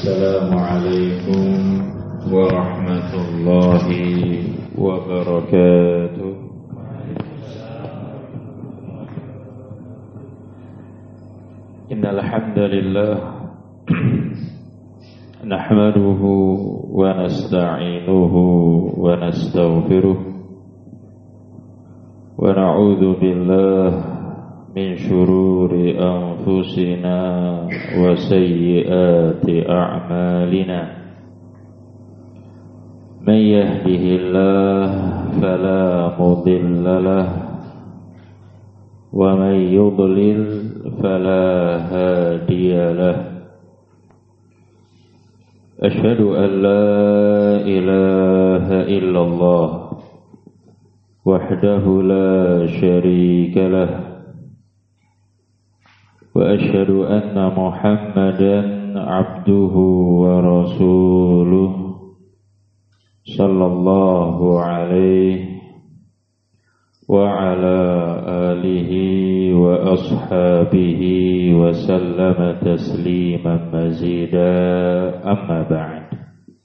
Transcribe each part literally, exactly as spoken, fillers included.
Assalamualaikum warahmatullahi wabarakatuh. Innal hamdalillah nahmaduhu wa nasta'inuhu wa nastaghfiruh wa na'udzu billahi min syururi anfusina wa sayyiati a'malina. Man yahdihillahu fala mudilla lahu wa man yudlil fala hadiya lahu. Asyhadu an la ilaha illallah wahdahu la syarika lahu wa asyhadu anna Muhammadan abduhu wa rasuluh sallallahu alaihi wa ala alihi wa ashabihi wa sallama tasliman mazida, amma ba'd.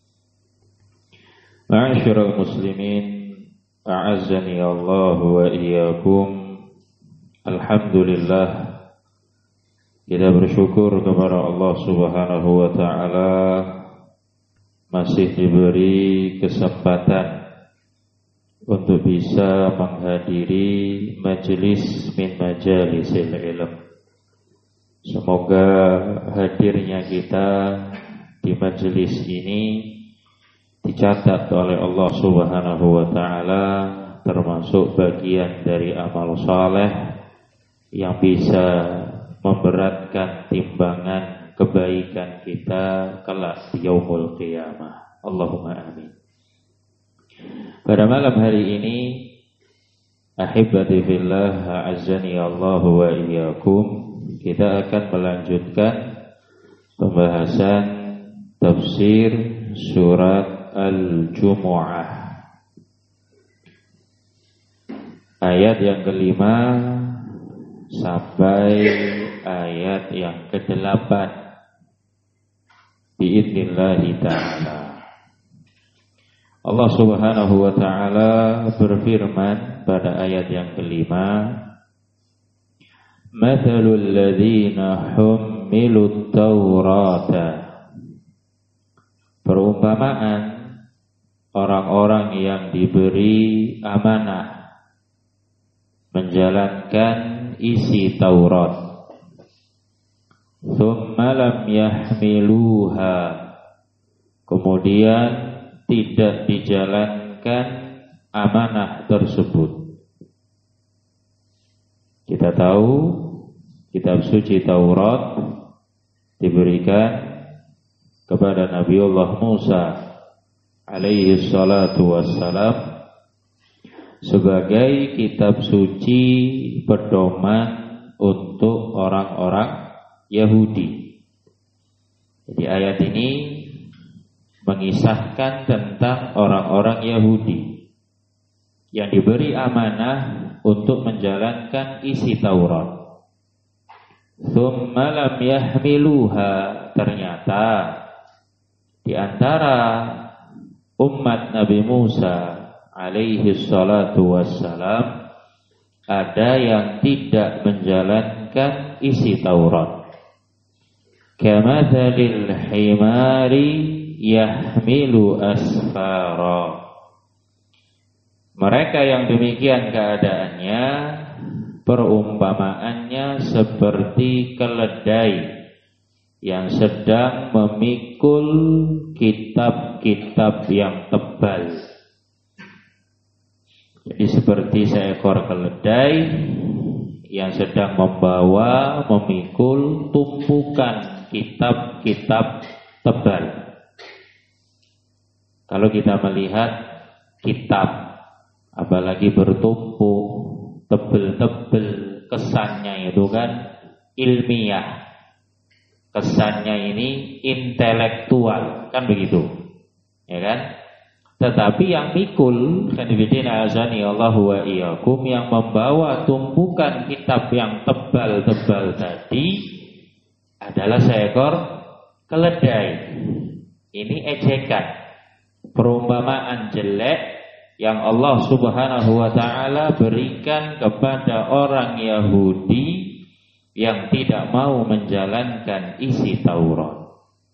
Ma'asyiral muslimin, a'azzani Allah wa iyyakum. Alhamdulillah, kita bersyukur kepada Allah Subhanahu wa ta'ala masih diberi kesempatan untuk bisa menghadiri majelis min majalisil ilm. Semoga hadirnya kita di majelis ini dicatat oleh Allah Subhanahu wa ta'ala termasuk bagian dari amal saleh yang bisa memberatkan timbangan kebaikan kita kelak di yaumul qiyamah. Allahumma amin. Pada malam hari ini, ahibati fillah, a'azzani Allah wa iyyakum, kita akan melanjutkan pembahasan tafsir surat Al-Jumu'ah, ayat yang kelima sampai ayat yang kedelapan biidnillahi ta'ala. Allah Subhanahu wa ta'ala berfirman pada ayat yang kelima, mathalul ladzina hummilut taurata, perumpamaan orang-orang yang diberi amanah menjalankan isi Taurat, tsumma lam yahmiluha, kemudian tidak dijalankan amanah tersebut. Kita tahu kitab suci Taurat diberikan kepada Nabiullah Musa alaihi salatu wassalam sebagai kitab suci pedoman untuk orang-orang Yahudi. Jadi ayat ini mengisahkan tentang orang-orang Yahudi yang diberi amanah untuk menjalankan isi Taurat. Tsumma lam yahmiluha, ternyata di antara umat Nabi Musa alaihi salatu wassalam ada yang tidak menjalankan isi Taurat. Kamathalil himari yahmilu asfara, mereka yang demikian keadaannya perumpamaannya seperti keledai yang sedang memikul kitab-kitab yang tebal. Jadi seperti seekor keledai yang sedang membawa, memikul tumpukan kitab-kitab tebal. Kalau kita melihat kitab, apalagi bertumpuk, tebel-tebel, kesannya itu kan ilmiah, kesannya ini intelektual, kan begitu, ya kan? Tetapi yang mikul, kanibidina azani Allahu wa iyyakum, yang membawa tumpukan kitab yang tebal-tebal tadi adalah seekor keledai. Ini ejekan, perumpamaan jelek yang Allah Subhanahu wa taala berikan kepada orang Yahudi yang tidak mau menjalankan isi Taurat.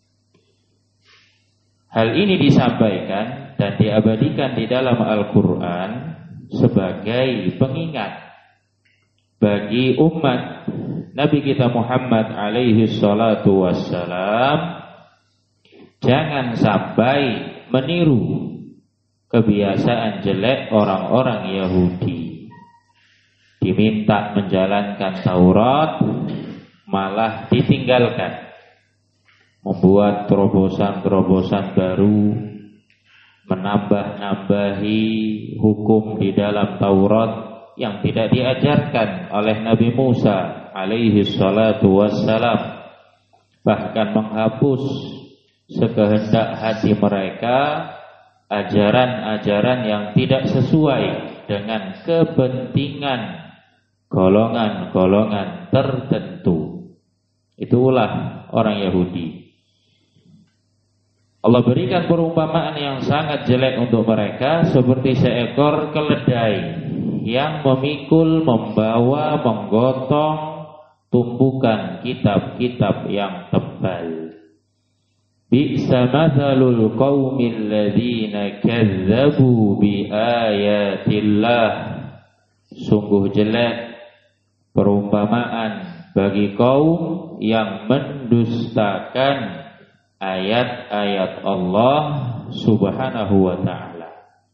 Hal ini disampaikan dan diabadikan di dalam Al-Quran sebagai pengingat bagi umat Nabi kita Muhammad alaihi salatu wassalam, jangan sampai meniru kebiasaan jelek orang-orang Yahudi. Diminta menjalankan Taurat, malah ditinggalkan, membuat terobosan-terobosan baru, menambah-nambahi hukum di dalam Taurat yang tidak diajarkan oleh Nabi Musa alaihi salatu wassalam, bahkan menghapus sekehendak hati mereka ajaran-ajaran yang tidak sesuai dengan kepentingan golongan-golongan tertentu. Itulah orang Yahudi. Allah berikan perumpamaan yang sangat jelek untuk mereka, seperti seekor keledai yang memikul, membawa, menggotong tumpukan kitab-kitab yang tebal. Bi'sa mathalul qaumil ladzina kazzabu bi ayatillah. Sungguh jelek perumpamaan bagi kaum yang mendustakan ayat-ayat Allah Subhanahu wa taala.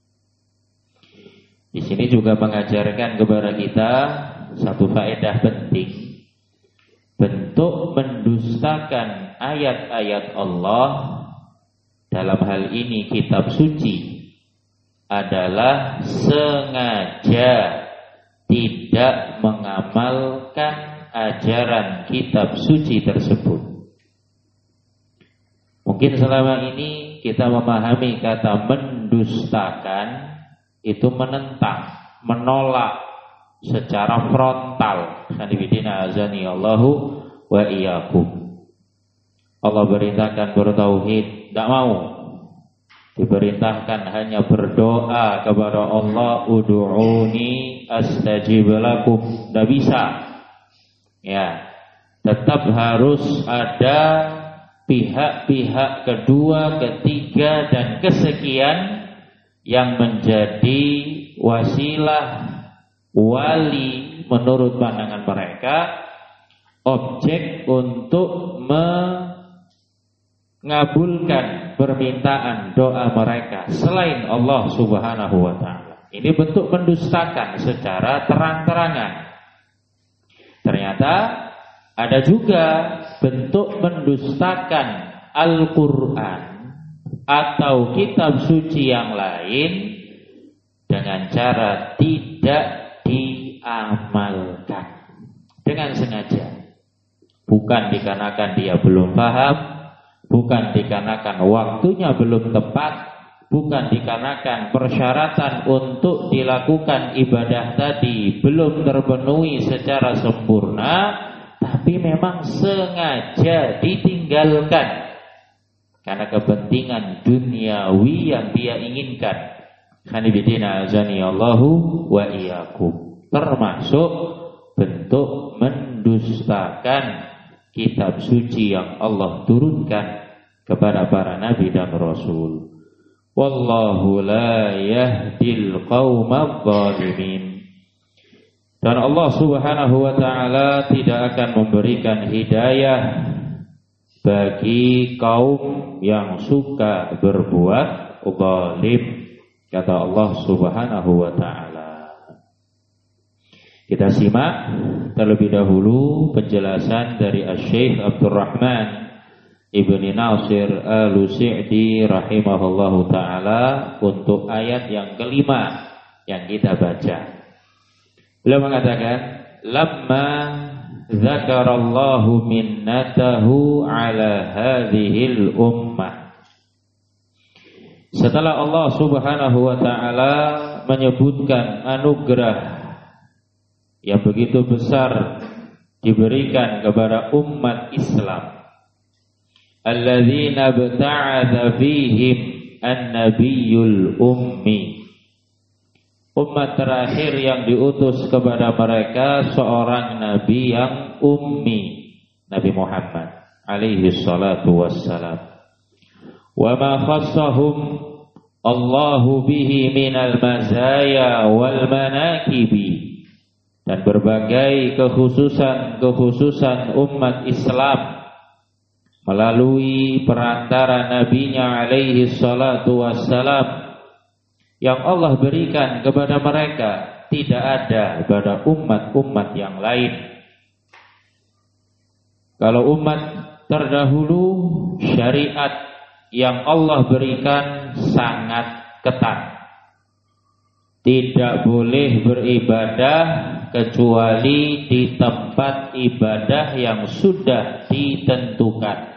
Di sini juga mengajarkan kepada kita satu faedah penting. Bentuk mendustakan ayat-ayat Allah, dalam hal ini kitab suci, adalah sengaja tidak mengamalkan ajaran kitab suci tersebut. Mungkin selama ini kita memahami kata mendustakan itu menentang, menolak secara frontal. Sanibidina azani Allahu wa iyyakum. Allah berintahkan bertauhid, tidak mau. Diperintahkan hanya berdoa kepada Allah, ud'uni astajib lakum. Tidak bisa. Ya, tetap harus ada pihak-pihak kedua, ketiga, dan kesekian yang menjadi wasilah, wali menurut pandangan mereka, objek untuk mengabulkan permintaan doa mereka selain Allah Subhanahu wa taala. Ini bentuk mendustakan secara terang-terangan. Ternyata ada juga bentuk mendustakan Al-Quran atau kitab suci yang lain dengan cara tidak diamalkan dengan sengaja. Bukan dikarenakan dia belum paham, bukan dikarenakan waktunya belum tepat, bukan dikarenakan persyaratan untuk dilakukan ibadah tadi belum terpenuhi secara sempurna, tapi memang sengaja ditinggalkan karena kepentingan duniawi yang dia inginkan. Hanibidina azani Allahu wa iyyakum. Termasuk bentuk mendustakan kitab suci yang Allah turunkan kepada para nabi dan rasul. Wallahu la yahdil qaumadz zalimin. Dan Allah Subhanahu wa taala tidak akan memberikan hidayah bagi kaum yang suka berbuat zalim, kata Allah Subhanahu wa taala. Kita simak terlebih dahulu penjelasan dari Asy-Syaikh Abdurrahman Ibni Nasir Al-Sa'di rahimahullahu taala untuk ayat yang kelima yang kita baca. Beliau mengatakan, lamma dzakarallahu minnatahu ala hadhil ummah. Setelah Allah Subhanahu wa taala menyebutkan anugerah yang begitu besar diberikan kepada umat Islam, alladzina bta'atha fihim an-nabiyyul ummi. Umat terakhir yang diutus kepada mereka seorang nabi yang ummi, Nabi Muhammad alaihi salatu wassalam. Wa ma khassahum Allahu bihi minal mazaya wal manakibi, dan berbagai kekhususan-kekhususan umat Islam melalui perantara nabinya alaihi salatu wassalam yang Allah berikan kepada mereka tidak ada pada umat-umat yang lain. Kalau umat terdahulu syariat yang Allah berikan sangat ketat. Tidak boleh beribadah kecuali di tempat ibadah yang sudah ditentukan.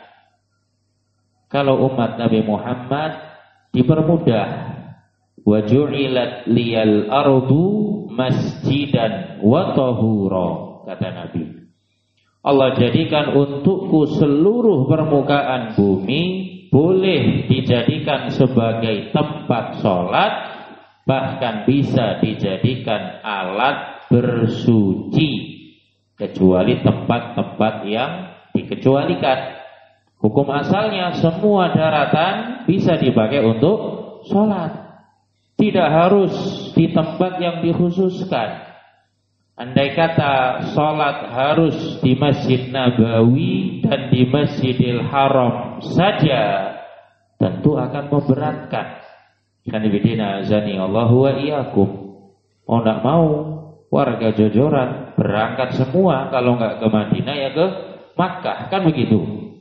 Kalau umat Nabi Muhammad dipermudah. Wa ju'ilat liyal ardu masjidan wa tahura, kata Nabi. Allah jadikan untukku seluruh permukaan bumi boleh dijadikan sebagai tempat sholat, bahkan bisa dijadikan alat bersuci, kecuali tempat-tempat yang dikecualikan. Hukum asalnya semua daratan bisa dipakai untuk sholat, tidak harus di tempat yang dikhususkan. Andai kata sholat harus di Masjid Nabawi dan di Masjidil Haram saja, tentu akan memberatkan. Kanibidina azani Allahu wa iyyakum. Oh, tidak mau warga Jojoran berangkat semua, kalau nggak ke Madinah ya ke Makkah, kan begitu.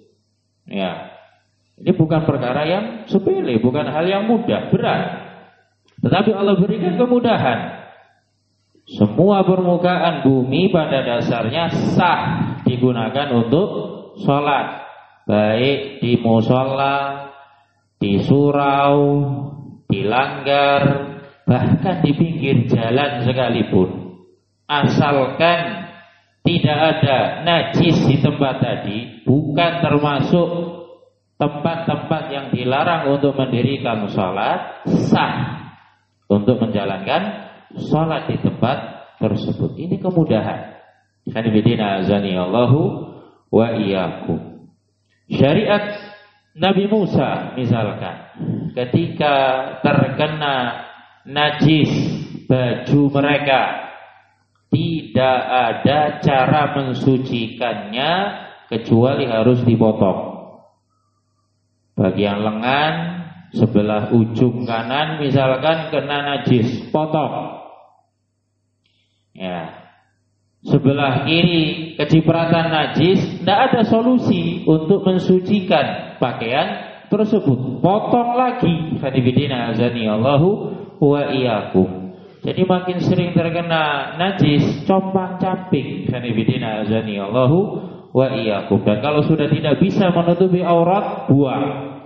Ya, ini bukan perkara yang sepele, bukan hal yang mudah, berat. Tetapi Allah berikan kemudahan. Semua permukaan bumi pada dasarnya sah digunakan untuk sholat, baik di musola, di surau, di langgar, bahkan di pinggir jalan sekalipun, asalkan tidak ada najis di tempat tadi, bukan termasuk tempat-tempat yang dilarang untuk mendirikan sholat, sah untuk menjalankan sholat di tempat tersebut. Ini kemudahan. Kanibidina azani Allahu wa iyyakum. Syariat Nabi Musa misalkan, ketika terkena najis baju mereka, tidak ada cara mensucikannya kecuali harus dipotong. Bagian lengan sebelah ujung kanan misalkan kena najis, potong. Ya, sebelah kiri kecipratan najis, tidak ada solusi untuk mensucikan pakaian tersebut, potong lagi. Hadibidina azani Allahu wa iyyakum. Jadi makin sering terkena najis, compang camping. Hadibidina azani Allahu wa iyyakum. Dan kalau sudah tidak bisa menutupi aurat, buang.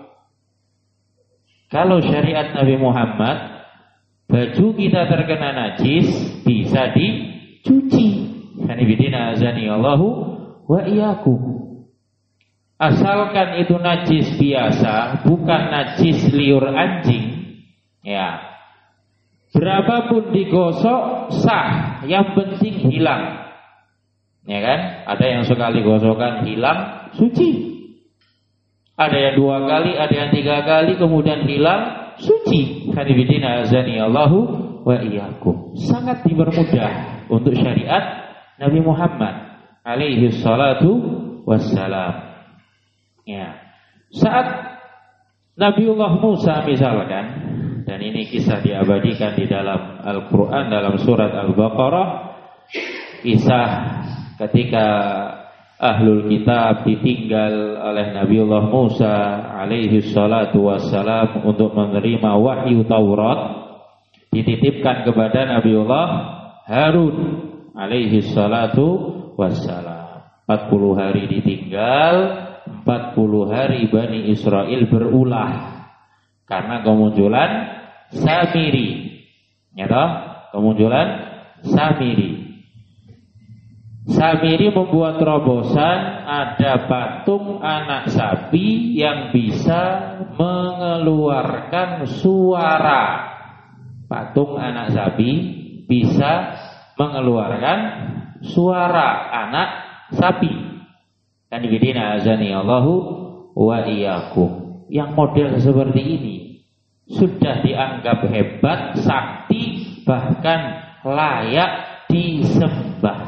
Kalau syariat Nabi Muhammad, baju kita terkena najis bisa dicuci. Kanibidina azani Allahu wa iyyakum. Asalkan itu najis biasa, bukan najis liur anjing. Ya, berapapun digosok sah, yang penting hilang. Ya kan? Ada yang sekali gosokan hilang, suci. Ada yang dua kali, ada yang tiga kali, kemudian hilang, suci. Kanibidina azani Allahu wa iyyakum. Sangat dipermudah untuk syariat Nabi Muhammad alaihi salatu wassalam. Ya. Saat Nabiullah Musa misalkan, dan ini kisah diabadikan di dalam Al-Quran dalam surat Al-Baqarah, kisah ketika Ahlul Kitab ditinggal oleh Nabiullah Musa alaihi salatu wassalam untuk menerima wahyu Taurat, dititipkan kepada Nabiullah Harun alaihi salatu wassalam. empat puluh hari ditinggal, empat puluh hari Bani Israel berulah karena kemunculan Samiri. Ya toh? Kemunculan Samiri. Samiri membuat terobosan, ada patung anak sapi yang bisa mengeluarkan suara. Patung anak sapi bisa mengeluarkan suara anak sapi. Kan bidina azani Allahu wa iyyakum. Yang model seperti ini sudah dianggap hebat, sakti, bahkan layak disembah.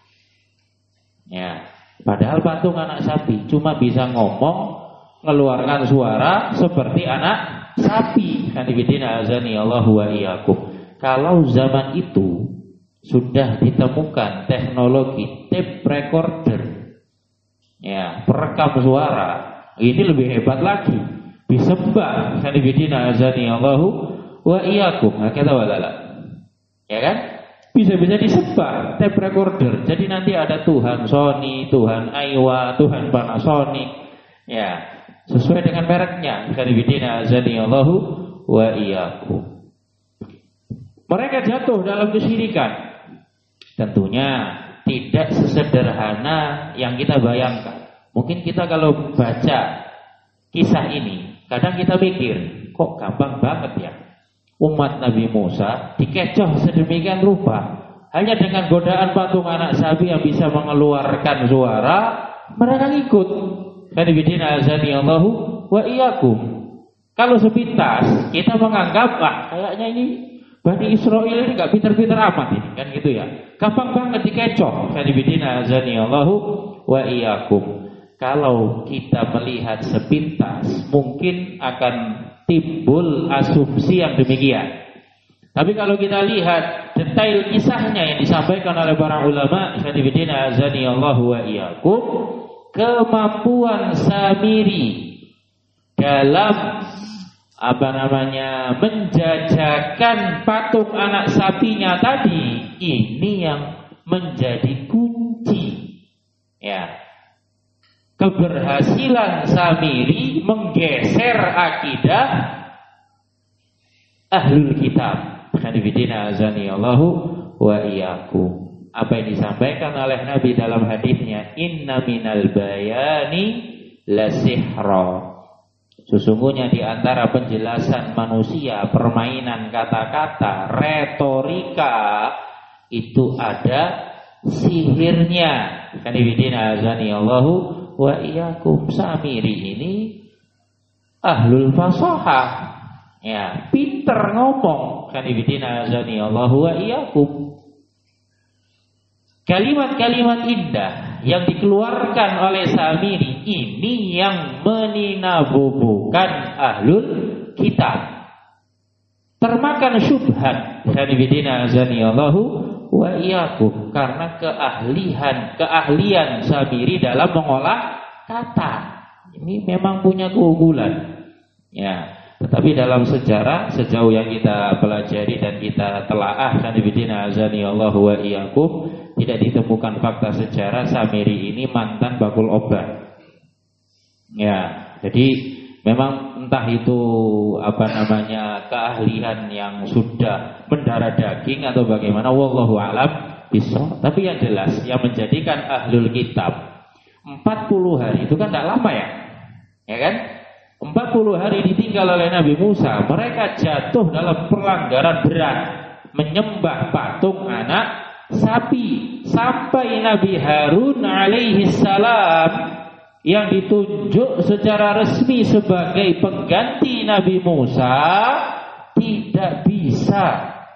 Ya, padahal patung anak sapi cuma bisa ngomong, mengeluarkan suara seperti anak sapi. Kan bidina azani Allahu wa iyyakum. Kalau zaman itu sudah ditemukan teknologi tape recorder, ya, perekam suara, ini lebih hebat lagi, disembah. Kan bidina azani Allahu wa iyyakum. Kata walala, ya kan? Bisa-bisa disembah tape recorder. Jadi nanti ada Tuhan Sony, Tuhan Aiwa, Tuhan Panasonic, ya, sesuai dengan mereknya. Kan bidina azani Allahu wa iyyakum. Mereka jatuh dalam kesyirikan. Tentunya tidak sesederhana yang kita bayangkan. Mungkin kita kalau baca kisah ini, kadang kita mikir, kok gampang banget ya umat Nabi Musa dikecoh sedemikian rupa. Hanya dengan godaan patung anak sapi yang bisa mengeluarkan suara, mereka ikut. Kadibidina azani Allahu wa iyyakum. Kalau sepintas kita menganggap, ah, kayaknya ini Bani Israel ini gak pintar-pintar amat ini, kan gitu ya. Gampang banget dikecoh. Kadibidina azani Allahu wa iyyakum. Kalau kita melihat sepintas, mungkin akan timbul asumsi yang demikian. Tapi kalau kita lihat detail kisahnya yang disampaikan oleh para ulama, kadibidina azani Allahu wa iyyakum, kemampuan Samiri dalam apa namanya menjajakan patung anak sapinya tadi, ini yang menjadi kunci, ya, keberhasilan Samiri menggeser akidah ahlul kitab. Hadibidina azani Allahu wa iyyakum. Apa yang disampaikan oleh Nabi dalam hadisnya, inna minal bayani lasihra. Sesungguhnya di antara penjelasan manusia, permainan kata-kata, retorika, itu ada sihirnya. Kadibidina azani Allahu wa iyyakum. Samiri ini ahlul fasahah, ya, pinter ngomong. Kadibidina azani Allahu wa iyyakum. Kalimat-kalimat indah yang dikeluarkan oleh Samiri ini yang meninabobokan ahlul kitab, termakan syubhat. Kadibidina azani Allahu wa iyyakum, karena keahlian keahlian Samiri dalam mengolah kata ini memang punya keunggulan, ya. Tetapi dalam sejarah sejauh yang kita pelajari dan kita telaah, kadibidina azani Allahu wa iyyakum, tidak ditemukan fakta sejarah Samiri ini mantan bakul obat. Ya, jadi memang entah itu apa namanya keahlian yang sudah mendarah daging atau bagaimana, wallahu a'lam bishawab. Tapi yang jelas yang menjadikan ahlul kitab empat puluh hari itu kan tidak lama ya. Ya kan? empat puluh hari ditinggal oleh Nabi Musa, mereka jatuh dalam pelanggaran berat, menyembah patung anak sapi, sampai Nabi Harun alaihi salam yang ditunjuk secara resmi sebagai pengganti Nabi Musa tidak bisa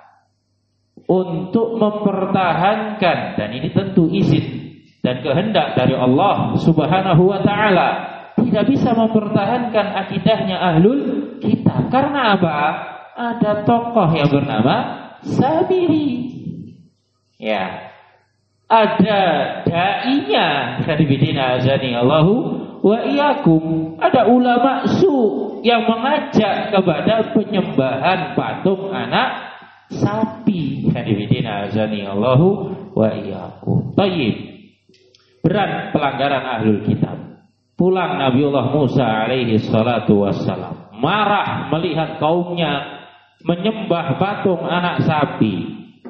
untuk mempertahankan, dan ini tentu izin dan kehendak dari Allah Subhanahu wa taala, tidak bisa mempertahankan akidahnya ahlul kitab. Karena apa? Ada tokoh yang bernama Samiri, ya, ada dai-nya. Kadibidina azani Allahu wa iyyakum. Ada ulama su yang mengajak kepada penyembahan patung anak sapi. Kadibidina azani Allahu wa iyyakum. Tayyib. Berat pelanggaran ahlul kitab. Pulang Nabiullah Musa alaihi salatu wassalam, marah melihat kaumnya menyembah patung anak sapi.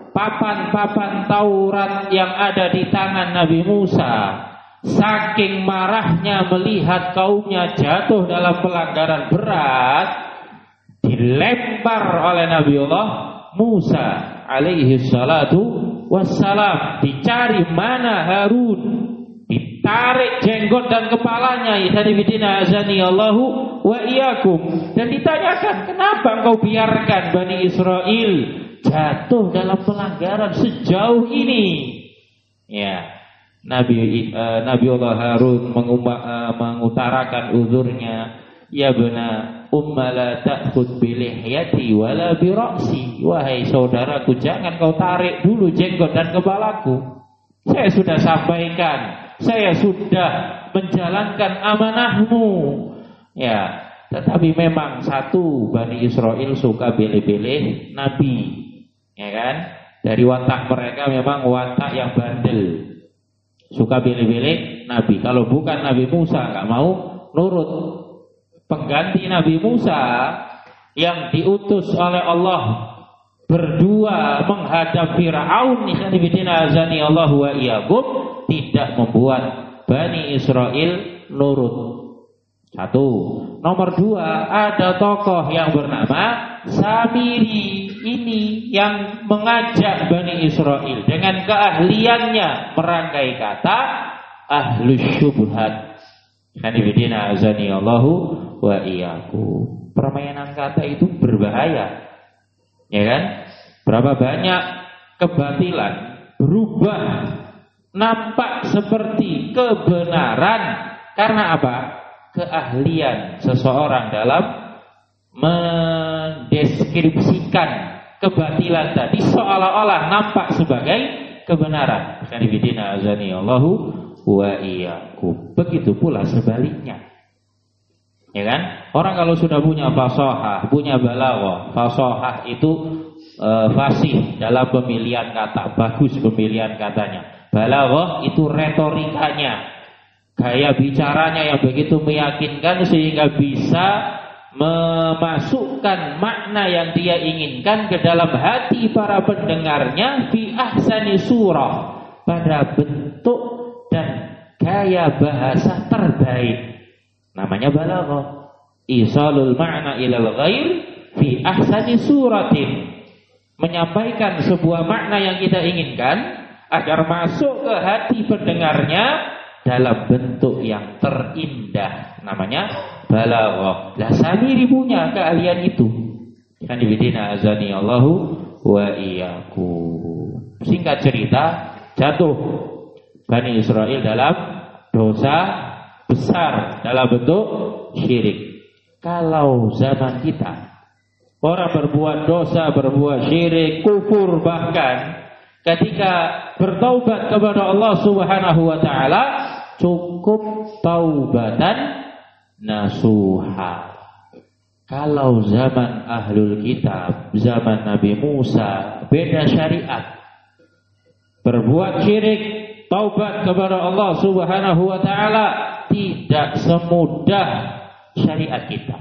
papan-papan Taurat yang ada di tangan Nabi Musa, saking marahnya melihat kaumnya jatuh dalam pelanggaran berat, dilempar oleh Nabiullah Musa alaihi salatu wassalam. Dicari mana Harun, ditarik jenggot dan kepalanya, ikhwanifidina azanillahu wa iyyakum, dan ditanyakan, kenapa engkau biarkan Bani Israel jatuh dalam pelanggaran sejauh ini? Ya, Nabi uh, Nabiullah Harun menguma, uh, mengutarakan uzurnya, ya bena umma la ta'khud bi lihyati wala bi ra'si, wahai saudaraku, jangan kau tarik dulu jenggot dan kepalaku. Saya sudah sampaikan, saya sudah menjalankan amanahmu. Ya, tetapi memang satu, Bani Israel suka pilih-pilih nabi, ya kan? Dari watak mereka memang watak yang bandel, suka pilih-pilih nabi. Kalau bukan Nabi Musa nggak mau nurut. Pengganti Nabi Musa yang diutus oleh Allah berdua menghadap Fir'aun, ikhwanifidina azanillahu wa iyyakum, tidak membuat Bani Israel nurut. Satu. Nomor dua, ada tokoh yang bernama Samiri ini yang mengajak Bani Israel dengan keahliannya merangkai kata ahlus syubhat. Ikhwanifidina azanillahu wa iyyakum. Permainan kata itu berbahaya, ya kan? Berapa banyak kebatilan berubah nampak seperti kebenaran karena apa? Keahlian seseorang dalam mendeskripsikan kebatilan tadi seolah-olah nampak sebagai kebenaran. Ikhwanifidina azanillahu wa iyyakum. Begitu pula sebaliknya, ya kan? Orang kalau sudah punya fasahah, punya balaghah, fasahah itu e, fasih dalam pemilihan kata, bagus pemilihan katanya. Balaghah itu retorikanya, gaya bicaranya yang begitu meyakinkan sehingga bisa memasukkan makna yang dia inginkan ke dalam hati para pendengarnya fi ahsani surah, pada bentuk dan gaya bahasa terbaik. Namanya balaghah, isalul ma'na ilal ghair fi ahsani suratin, menyampaikan sebuah makna yang kita inginkan agar masuk ke hati pendengarnya dalam bentuk yang terindah. Namanya balaghah. Lah Samiri punya keahlian itu. Kan ibidina azani Allahu wa iyyakum. Singkat cerita, jatuh Bani Israel dalam dosa besar dalam bentuk syirik. Kalau zaman kita orang berbuat dosa, berbuat syirik, kufur, bahkan ketika bertaubat kepada Allah Subhanahu wa taala cukup taubatan nasuha. Kalau zaman ahlul kitab, zaman Nabi Musa, beda syariat. Berbuat syirik, taubat kepada Allah Subhanahu wa taala tidak semudah syariat kita.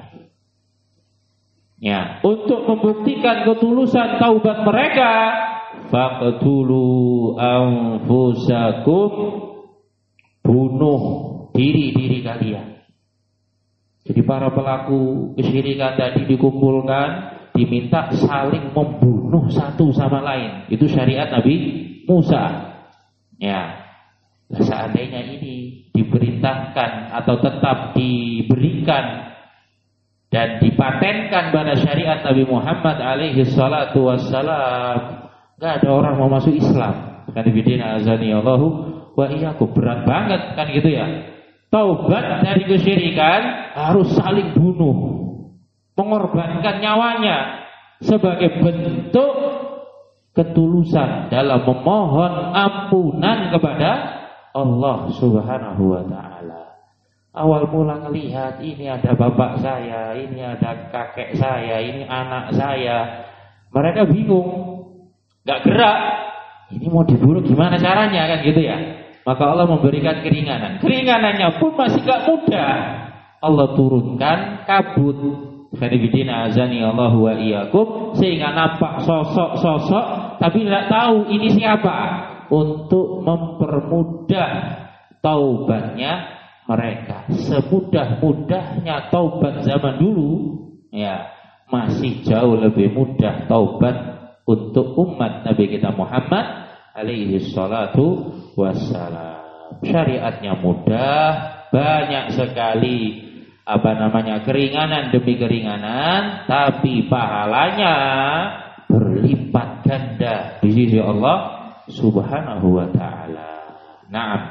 Ya, untuk membuktikan ketulusan taubat mereka, faqtulu anfusakum, bunuh diri-diri kalian. Jadi para pelaku kesyirikan tadi dikumpulkan, diminta saling membunuh satu sama lain. Itu syariat Nabi Musa. Ya. Nah, seandainya ini diperintahkan atau tetap diberikan dan dipatenkan pada syariat Nabi Muhammad alaihi salatu wassalam, gak ada orang mau masuk Islam. Kan ibidina azani Allahu wa iyyakum. Berat banget kan gitu ya. Taubat dari kesyirikan harus saling bunuh, mengorbankan nyawanya sebagai bentuk ketulusan dalam memohon ampunan kepada Allah Subhanahu wa ta'ala. Awal mula ngelihat ini ada bapak saya, ini ada kakek saya, ini anak saya, mereka bingung, gak gerak. Ini mau dibunuh gimana caranya kan gitu ya. Maka Allah memberikan keringanan. Keringanannya pun masih gak mudah. Allah turunkan kabut. Khanifidina azani Allah wa iyyakum, sehingga nampak sosok-sosok tapi tidak tahu ini siapa, untuk mempermudah taubatnya mereka. Semudah-mudahnya taubat zaman dulu, ya masih jauh lebih mudah taubat untuk umat Nabi kita Muhammad alaihi salatu wassalam. Syariatnya mudah, banyak sekali apa namanya keringanan demi keringanan, tapi pahalanya berlipat ganda di sisi Allah Subhanahu wa taala. Naam.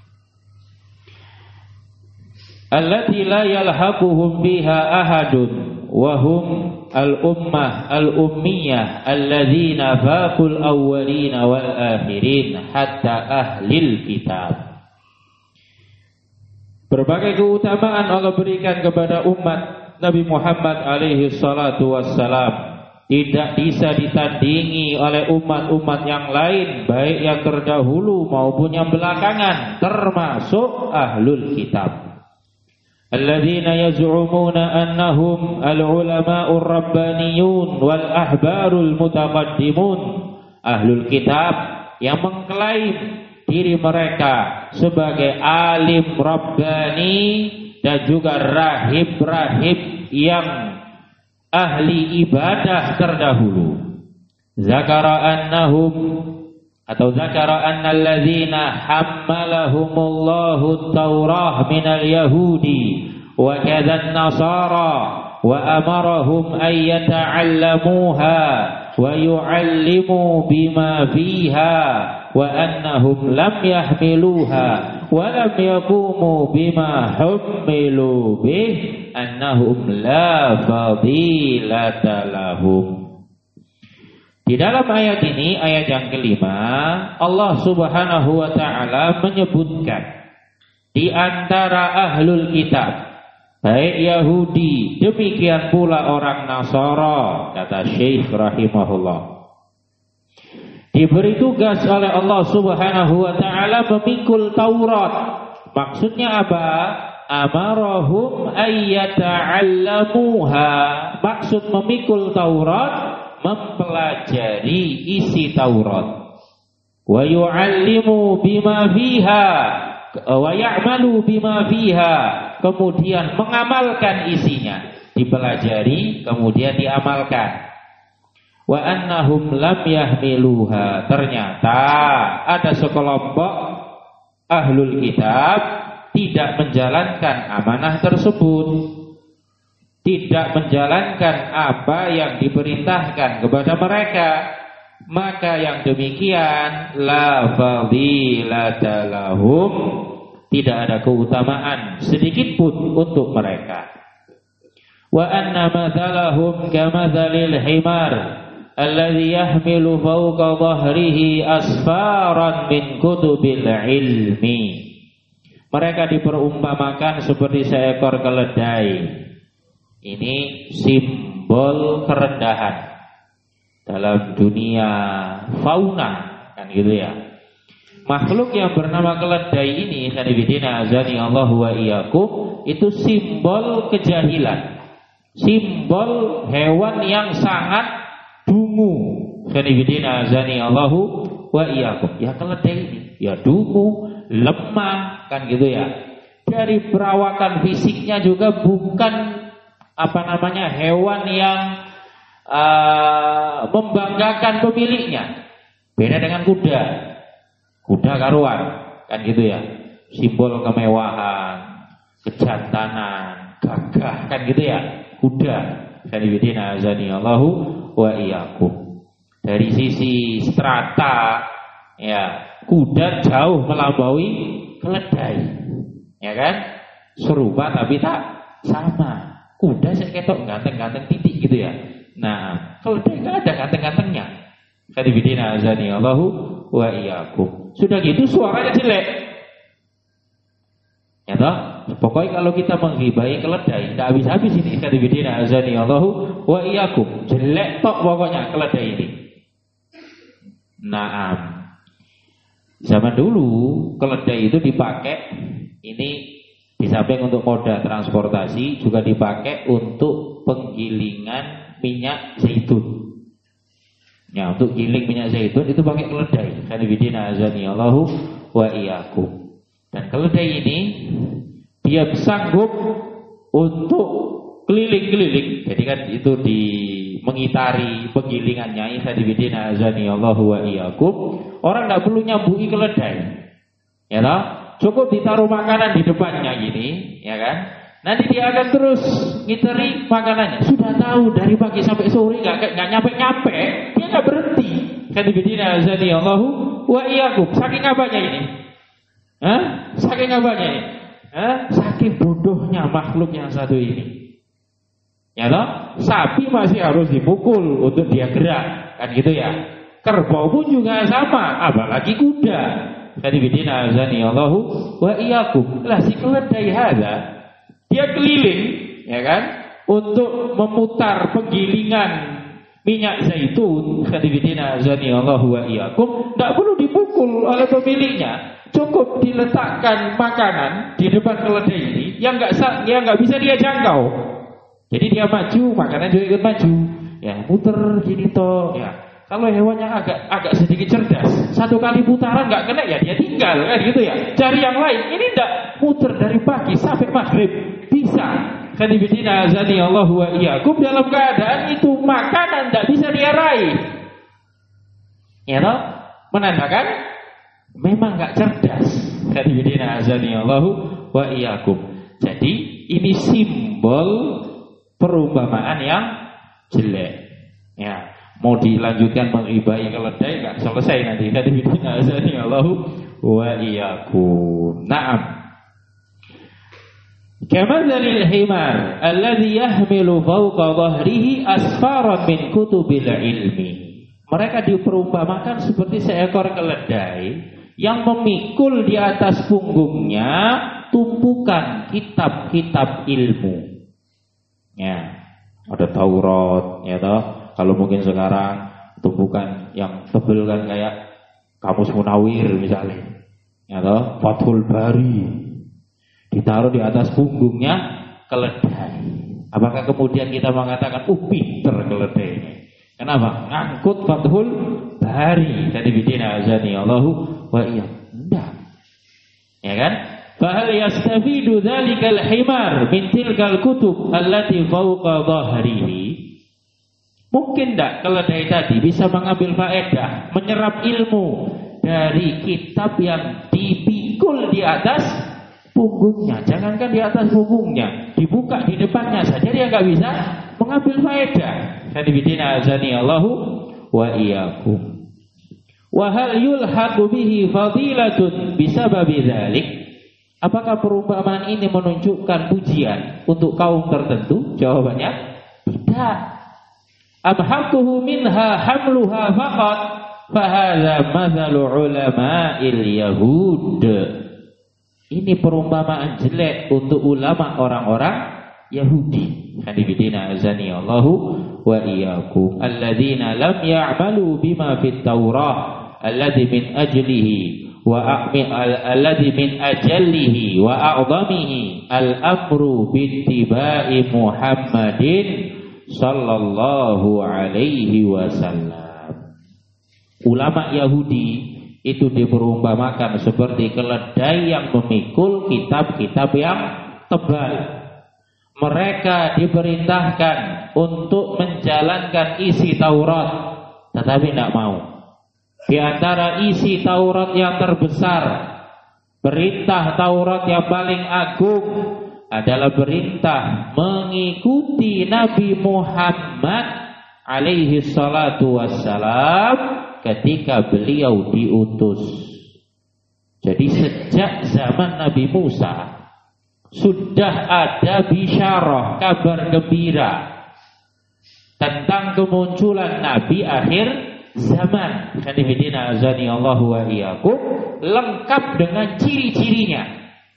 Allati la yalhaquhum biha ahadun wa hum al-ummah al-ummiyah alladzina faqul awwalina wal akhirin hatta ahlil kitab. Berbagai keutamaan Allah berikan kepada umat Nabi Muhammad alaihi salatu wassalam tidak bisa ditandingi oleh umat-umat yang lain, baik yang terdahulu maupun yang belakangan, termasuk ahlul kitab. Alladzina yaz'umuna annahum al-ulama'ur rabbaniyun wal ahbarul mutaqaddimun. Ahlul kitab yang mengklaim diri mereka sebagai alim rabbani dan juga rahib-rahib yang ahli ibadah terdahulu. Zakara annahum atau zakara annal ladzina hammalahumullahu at-taurah minal yahudi wa kadzan nasara wa amarahum ay yata'allamuha wa yu'allimu bima fiha wa annahum lam yahmiluha wa lam yaqumu bima hummilu bih annahum la fadilata lahum. Di dalam ayat ini, ayat yang kelima, Allah Subhanahu wa taala menyebutkan di antara ahlul kitab, baik Yahudi, demikian pula orang Nasara, kata Syekh rahimahullah, diberi tugas oleh Allah Subhanahu wa taala memikul Taurat. Maksudnya apa? Amarahum ayyata'allamuha. Maksud memikul Taurat, mempelajari isi Taurat. Wa yu'allimu bima fiha wa ya'malu bima fiha. Kemudian mengamalkan isinya, dipelajari kemudian diamalkan. Wa annahum lam yahmiluha. Ternyata ada sekelompok ahlul kitab tidak menjalankan amanah tersebut, tidak menjalankan apa yang diperintahkan kepada mereka. Maka yang demikian la fadilata lahum, tidak ada keutamaan sedikit pun untuk mereka. Wa anna mathalahum kamathalil himar alladhi yahmilu fawqa dhahrihi asfaran min kutubil ilmi. Mereka diperumpamakan seperti seekor keledai. Ini simbol kerendahan dalam dunia fauna, kan gitu ya. Makhluk yang bernama keledai ini, khanifidina azani Allah wa iyyakum, itu simbol kejahilan, simbol hewan yang sangat dungu. Khanifidina azani Allah wa iyyakum. Ya keledai ini, ya dungu, lemah, kan gitu ya. Dari perawakan fisiknya juga bukan apa namanya hewan yang uh, membanggakan pemiliknya. Beda dengan kuda. Kuda karuan, kan gitu ya. Simbol kemewahan, kejantanan, gagah, kan gitu ya. Kuda. Khanifidina azani Allahu wa iyyakum. Dari sisi strata, ya, kuda jauh melampaui keledai, ya kan? Serupa tapi tak sama. Kuda saya ketok ganteng-ganteng titik gitu ya. Nah, keledai kan ada ganteng-gantengnya. Khanifidina azani Allahu wa iyyakum. Sudah gitu suaranya jelek. Ya toh? Pokoknya kalau kita menghibai keledai, tidak habis-habis ini. Khanifidina azani Allahu wa iyyakum. Jelek tok pokoknya keledai ini. Naam. Zaman dulu keledai itu dipakai ini Di samping untuk moda transportasi juga dipakai untuk penggilingan minyak zaitun. Ya, untuk giling minyak zaitun itu pakai keledai. Kanibidina azani Allahu wa iyyakum. Dan keledai ini dia sanggup untuk keliling-keliling. Jadi kan itu di mengitari penggilingannya. Kanibidina azani Allahu wa iyyakum. Orang tidak perlu nyambui keledai. Ya toh? Cukup ditaruh makanan di depannya gini, ya kan? Nanti dia akan terus ngiteri makanannya. Sudah tahu dari pagi sampai sore nggak nggak nyampe-nyampe, dia nggak berhenti. Kan dibidina azani Allahu wa iyyakum. Saking apanya ini? Hah? Saking apanya ini? Hah? Saking bodohnya makhluk yang satu ini. Ya toh? Sapi masih harus dipukul untuk dia gerak, kan gitu ya? Kerbau pun juga sama, apalagi kuda. Kanibidina azani Allahu wa iyyakum. Lah si keledai hada dia keliling, ya kan, untuk memutar penggilingan minyak zaitun. Kanibidina azani Allahu wa iyyakum. Tidak perlu dipukul oleh pemiliknya. Cukup diletakkan makanan di depan keledai ini yang enggak yang enggak bisa dia jangkau. Jadi dia maju, makanan juga ikut maju. Ya, muter gini toh, ya. Kalau hewannya agak agak sedikit cerdas, satu kali putaran nggak kena ya dia tinggal kan gitu ya. Cari yang lain. Ini tidak muter dari pagi sampai maghrib bisa. Kanibidina azani Allahu wa iyyakum dalam keadaan itu makanan tidak bisa dia raih. Ya toh? Menandakan memang nggak cerdas. Kanibidina azani Allahu wa iyyakum. Jadi ini simbol perumpamaan yang jelek. Ya. Mau dilanjutkan mengibahi keledai nggak selesai nanti. Kanibidina azani Allahu wa iyyakum. Naam. Kamadzalil himar alladhi yahmilu fawqa dhahrihi asfaran min kutubil ilmi. Mereka diperumpamakan seperti seekor keledai yang memikul di atas punggungnya tumpukan kitab-kitab ilmu. Ya, ada Taurat, ya toh. Kalau mungkin sekarang tumpukan yang tebel kan kayak Kamus Munawir misalnya, ya toh, Fathul Bari, ditaruh di atas punggungnya keledai. Apakah kemudian kita mengatakan, uh pinter keledai ini? Kenapa? Ngangkut Fathul Bari. Kanibidina azani Allahu wa iyyakum. Enggak. Ya kan? Fahal yastafidu dzalikal himar min tilkal kutub allati fawqa dhahrihi? Mungkin tidak keledai tadi bisa mengambil faedah, menyerap ilmu dari kitab yang dipikul di atas punggungnya. Jangankan di atas punggungnya, dibuka di depannya saja dia nggak bisa mengambil faedah. Kanibidina azani Allahu wa iyyakum. Wa hal yulhaqu bihi fadilatun bisababi dzalik? Apakah perumpamaan ini menunjukkan pujian untuk kaum tertentu? Jawabannya tidak. Abhaquhu minha hamluha faqat fahadha mathalu ulama'il yahud. Ini perumpamaan jelek untuk ulama orang-orang Yahudi. Kanibidina azani Allahu wa iyyakum. Alladzina lam ya'malu bima fit Taurah alladzi min ajlihi wa a'mi alladzi min ajallihi wa a'zamihi al-amru bittiba'i Muhammadin sallallahu alaihi wasallam. Ulama Yahudi itu diperumpamakan seperti keledai yang memikul kitab-kitab yang tebal. Mereka diperintahkan untuk menjalankan isi Taurat, tetapi tidak mau. Di antara isi Taurat yang terbesar, perintah Taurat yang paling agung adalah perintah mengikuti Nabi Muhammad alaihi salatu wassalam ketika beliau diutus. Jadi sejak zaman Nabi Musa sudah ada bisyarah, kabar gembira tentang kemunculan Nabi akhir zaman. Kanibidina azani Allahu wa iyyakum, lengkap dengan ciri-cirinya.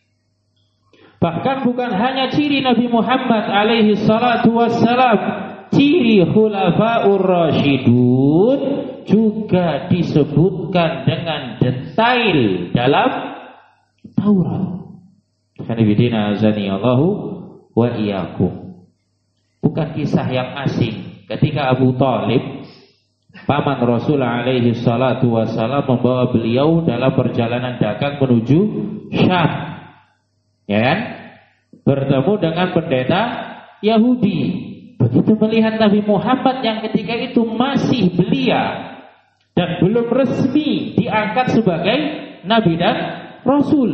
Bahkan bukan hanya ciri Nabi Muhammad alaihi salatu wassalam, ciri khulafaur rasyidun juga disebutkan dengan detail dalam Taurat. Khanifidina azani Allahu wa iyyakum. Bukan kisah yang asing ketika Abu Thalib, paman Rasul alaihi salatu wassalam, membawa beliau dalam perjalanan dagang menuju Syam, ya kan? Bertemu dengan pendeta Yahudi. Begitu melihat Nabi Muhammad yang ketika itu masih belia dan belum resmi diangkat sebagai Nabi dan Rasul,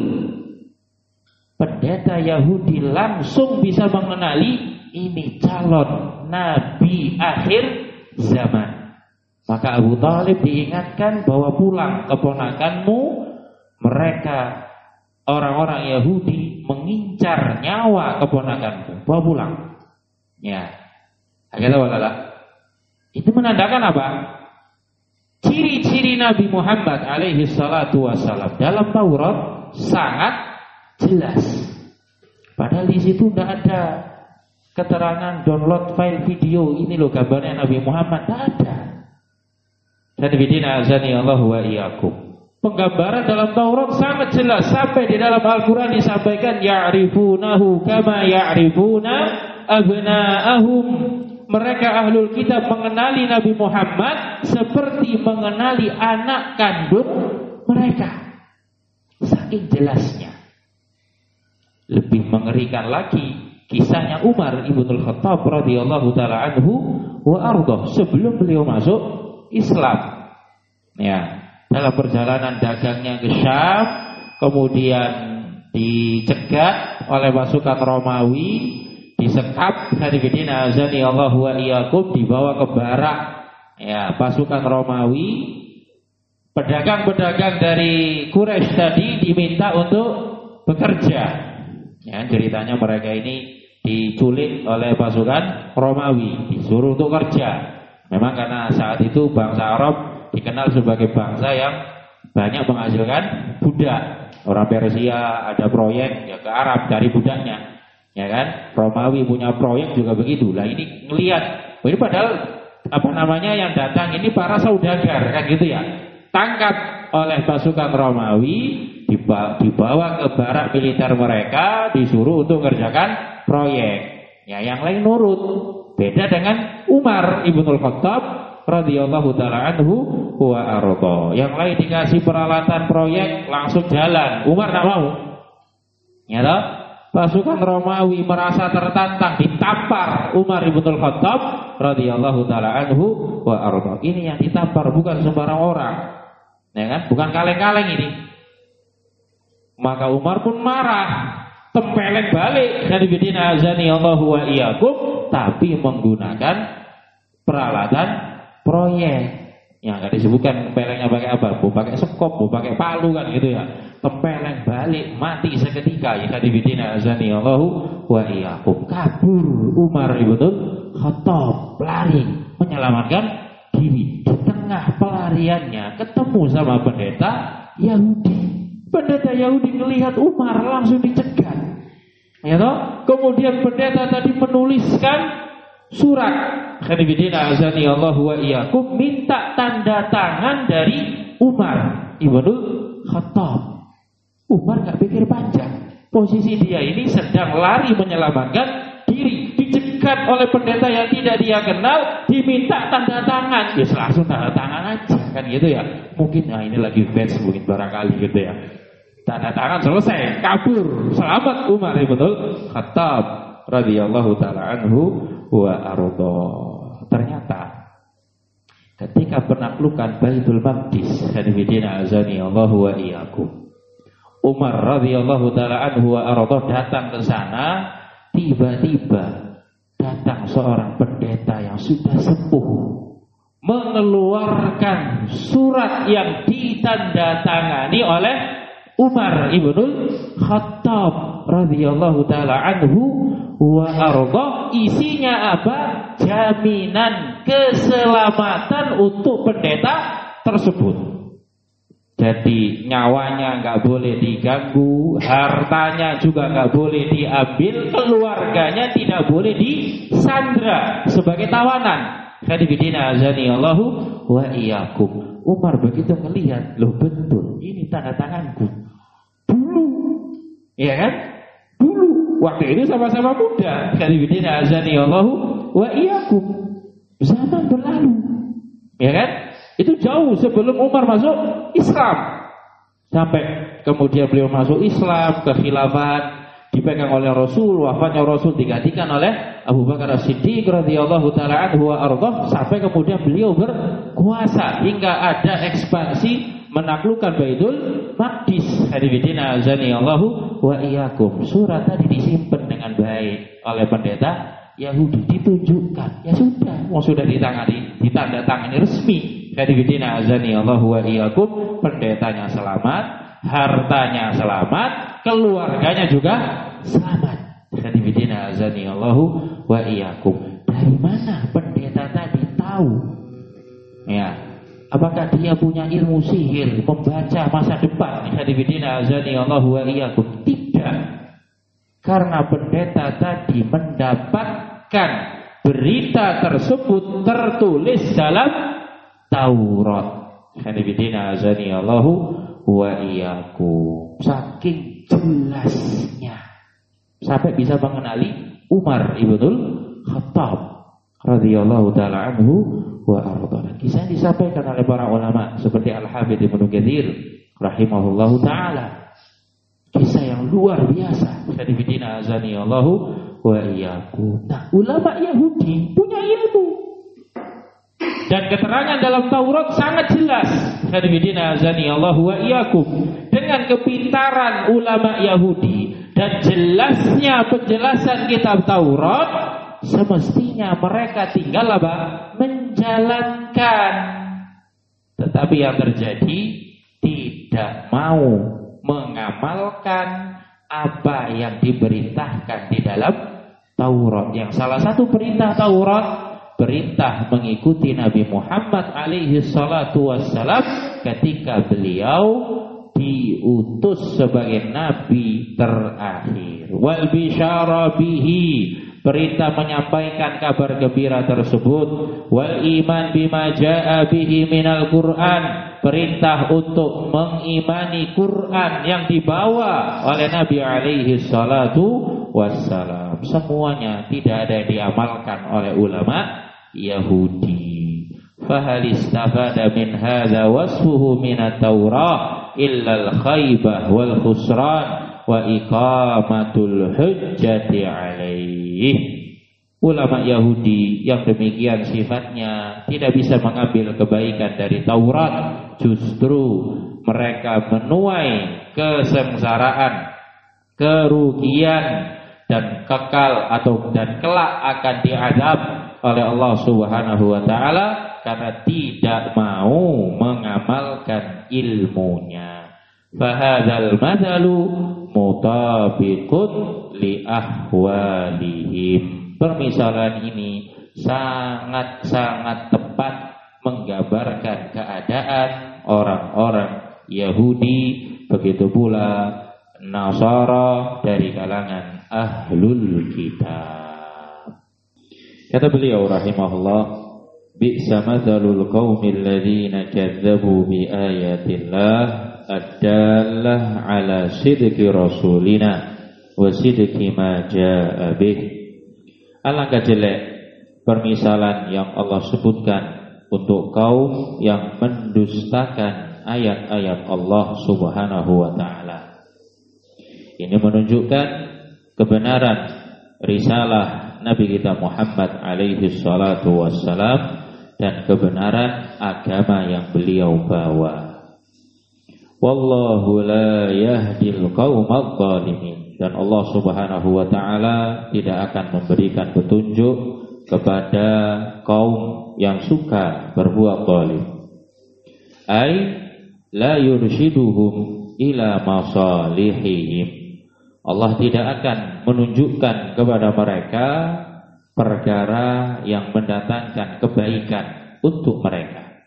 pendeta Yahudi langsung bisa mengenali ini calon Nabi akhir zaman. Maka Abu Thalib diingatkan bahwa pulang keponakanmu, mereka orang-orang Yahudi mengincar nyawa keponakanmu, bawa pulang. Ya, akhirnya itu menandakan apa? Ciri-ciri Nabi Muhammad alaihi salatu wassalam dalam Taurat sangat jelas. Padahal di situ tidak ada keterangan download file video ini loh gambarnya Nabi Muhammad, tidak ada. Dan bidina azani Allah wa iyyakum. Penggambaran dalam Taurat sangat jelas, sampai di dalam Al-Quran disampaikan ya'rifunahu kama ya'rifuna abna'ahum. Mereka ahlul kitab mengenali Nabi Muhammad seperti mengenali anak kandung mereka. Saking jelasnya. Lebih mengerikan lagi kisahnya Umar ibnul Khattab radhiyallahu taala anhu wa ardhah sebelum beliau masuk Islam. Ya, dalam perjalanan dagangnya ke Syam, kemudian dicegat oleh pasukan Romawi, disekap, hadifidina azani Allah wa iyyakum, dibawa ke barak ya pasukan Romawi. Pedagang-pedagang dari Quraisy tadi diminta untuk bekerja. Ya, ceritanya mereka ini diculik oleh pasukan Romawi, disuruh untuk kerja. Memang karena saat itu bangsa Arab dikenal sebagai bangsa yang banyak menghasilkan budak. Orang Persia ada proyek ya ke Arab dari budaknya. Ya kan? Romawi punya proyek juga begitu. Lah ini ngelihat, oh ini padahal apa namanya yang datang ini para saudagar kan gitu ya. Tangkap oleh pasukan Romawi, dibawa ke barak militer mereka, disuruh untuk mengerjakan proyek. Ya yang lain nurut. Beda dengan Umar ibnul Khattab radhiyallahu taala anhu wa ardha. Yang lain dikasih peralatan proyek langsung jalan. Umar tidak mau. Ya toh? Pasukan Romawi merasa tertantang, ditampar Umar ibnul Khattab radhiyallahu taala anhu wa ardha. Ini yang ditampar bukan sembarang orang. Ya kan? Bukan kaleng-kaleng ini. Maka Umar pun marah, tempeleng balik dari bidina azani Allah wa iyyakum, tapi menggunakan peralatan proyek. Yang nggak disebutkan tempelengnya pakai apa, mau pakai sekop, mau pakai palu kan gitu ya. Tempeleng balik, mati seketika ya dari bidina azani Allah wa iyyakum. Kabur Umar ibnul Khattab, lari menyelamatkan diri. Di tengah pelariannya ketemu sama pendeta Yahudi. Pendeta Yahudi melihat Umar langsung dicegat. Ya toh? Kemudian pendeta tadi menuliskan surat Khanifidina azani Allah wa iyyakum, minta tanda tangan dari Umar ibnul Khattab. Umar gak pikir panjang. Posisi dia ini sedang lari menyelamatkan diri, dicegat oleh pendeta yang tidak dia kenal, diminta tanda tangan. Ya langsung tanda tangan aja kan gitu ya. Mungkin nah ini lagi fans mungkin barangkali gitu ya. Tanda tangan selesai, kabur, selamat Umar ibnul Khattab radhiyallahu taala anhu wa ardha. Ternyata ketika penaklukan Baitul Maqdis, hadifidina azani Allah wa iyyakum, Umar radhiyallahu taala anhu wa ardha datang ke sana, tiba-tiba datang seorang pendeta yang sudah sepuh mengeluarkan surat yang ditandatangani oleh Umar ibnul Khattab radhiyallahu taala anhu wa ardha. Isinya apa? Jaminan keselamatan untuk pendeta tersebut. Jadi nyawanya nggak boleh diganggu, hartanya juga nggak boleh diambil, keluarganya tidak boleh disandra sebagai tawanan. Hadifidina azani Allahu wa iyyakum. Umar begitu melihat, loh betul, ini tanda tanganku. Dulu, ya kan? waktu itu sama-sama muda. Kadibidina azani Allahu wa iyyakum. Zaman berlalu. Ya kan? Itu jauh sebelum Umar masuk Islam. Sampai kemudian beliau masuk Islam, kekhilafan dipegang oleh Rasul, wafatnya Rasul digantikan oleh Abu Bakar As-Siddiq radhiyallahu taala anhu wa ardhah, sampai kemudian beliau berkuasa hingga ada ekspansi menaklukkan Baitul Maqdis. Hadibidina azani Allahu wa iyyakum. Surat tadi disimpan dengan baik oleh pendeta Yahudi, ditunjukkan. Ya sudah, mau sudah ditangani, ditandatangani resmi. Hadibidina azani Allahu wa iyyakum. Pendetanya selamat, hartanya selamat, keluarganya juga selamat. Hadibidina azani Allahu wa iyyakum. Dari mana pendeta tadi tahu? Ya, apakah dia punya ilmu sihir, membaca masa depan? Hadibidina azani Allahu wa iyyakum. Tidak. Karena pendeta tadi mendapatkan berita tersebut tertulis dalam Taurat. Hadibidina azani Allahu wa iyyakum. Saking jelasnya sampai bisa mengenali Umar ibnul Khattab radhiyallahu taala anhu wa ardhah. Kisah disampaikan oleh para ulama seperti Al-Hafidz Ibnu Katsir rahimahullahu taala. Kisah yang luar biasa. Hadibidina azani Allahu wa iyyakum. Nah, ulama Yahudi punya ilmu dan keterangan dalam Taurat sangat jelas. Hadibidina azani Allahu wa iyyakum. Dengan kepintaran ulama Yahudi dan jelasnya penjelasan kitab Taurat, semestinya mereka tinggal apa? Menjalankan. Tetapi yang terjadi tidak mau mengamalkan apa yang diperintahkan di dalam Taurat. Yang salah satu perintah Taurat, perintah mengikuti Nabi Muhammad alaihi salatu wassalam ketika beliau diutus sebagai nabi terakhir. Wal bisyara bihi, perintah menyampaikan kabar gembira tersebut. Wal iman bima jaa bihi minal Qur'an, perintah untuk mengimani Quran yang dibawa oleh Nabi alaihi salatu wassalam. Semuanya tidak ada yang diamalkan oleh ulama Yahudi. Fahal istafada min hadza wasfuhu min at-Taurah illa al-khaybah wal khusran wa iqamatul hujjati alaih. Ulama Yahudi yang demikian sifatnya tidak bisa mengambil kebaikan dari Taurat, justru mereka menuai kesengsaraan, kerugian dan kekal atau dan kelak akan diazab oleh Allah Subhanahu wa taala karena tidak mau mengamalkan ilmunya. Fahadzal mathalu mutabiqun li ahwalihim. Permisalan ini sangat-sangat tepat menggambarkan keadaan orang-orang Yahudi, begitu pula Nasara dari kalangan Ahlul Kitab. Kata beliau rahimahullah, bi'sa mathalul qaumil ladzina kadzdzabu bi ayatillah ad-dallah ala sidqi rasulina wa sidqi ma jaa'a bih. Alangkah jelek permisalan yang Allah sebutkan untuk kaum yang mendustakan ayat-ayat Allah Subhanahu wa taala. Ini menunjukkan kebenaran risalah Nabi kita Muhammad alaihi salatu wassalam dan kebenaran agama yang beliau bawa. Wallahu la yahdil qaumadh dhalimin. Dan Allah Subhanahu wa taala tidak akan memberikan petunjuk kepada kaum yang suka berbuat zalim. Ai la yurshiduhum ila masalihihim. Allah tidak akan menunjukkan kepada mereka perkara yang mendatangkan kebaikan untuk mereka.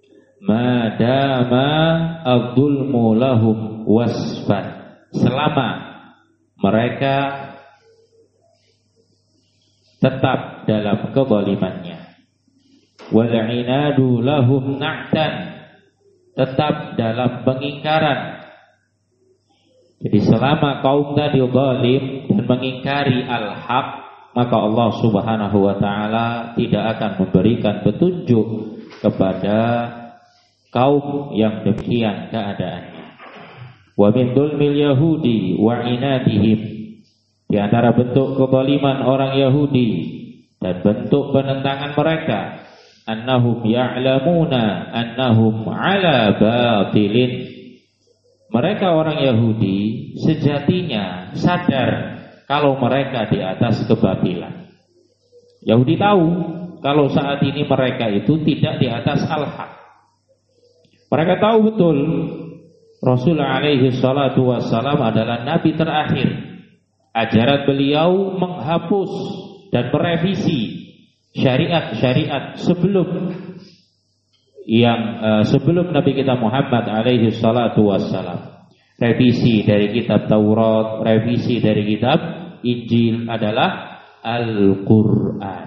Madama adzulmu lahum wasfan, selama mereka tetap dalam kezalimannya. Wal inadu lahum na'tan, tetap dalam pengingkaran. Jadi selama kaum tadi zalim dan mengingkari al-haq, maka Allah Subhanahu wa taala tidak akan memberikan petunjuk kepada kaum yang demikian keadaannya. Wa min dzulmil yahudi wa inadihim, di antara bentuk kezaliman orang Yahudi dan bentuk penentangan mereka, annahum ya'lamuna annahum ala batilin. Mereka orang Yahudi sejatinya sadar kalau mereka di atas kebatilan. Yahudi tahu kalau saat ini mereka itu tidak di atas al-haq. Mereka tahu betul Rasul alaihi salatu wassalam adalah nabi terakhir. Ajaran beliau menghapus dan merevisi syariat-syariat sebelum yang uh, sebelum Nabi kita Muhammad alaihi salatu wassalam. Revisi dari kitab Taurat, revisi dari kitab Injil adalah Al-Quran.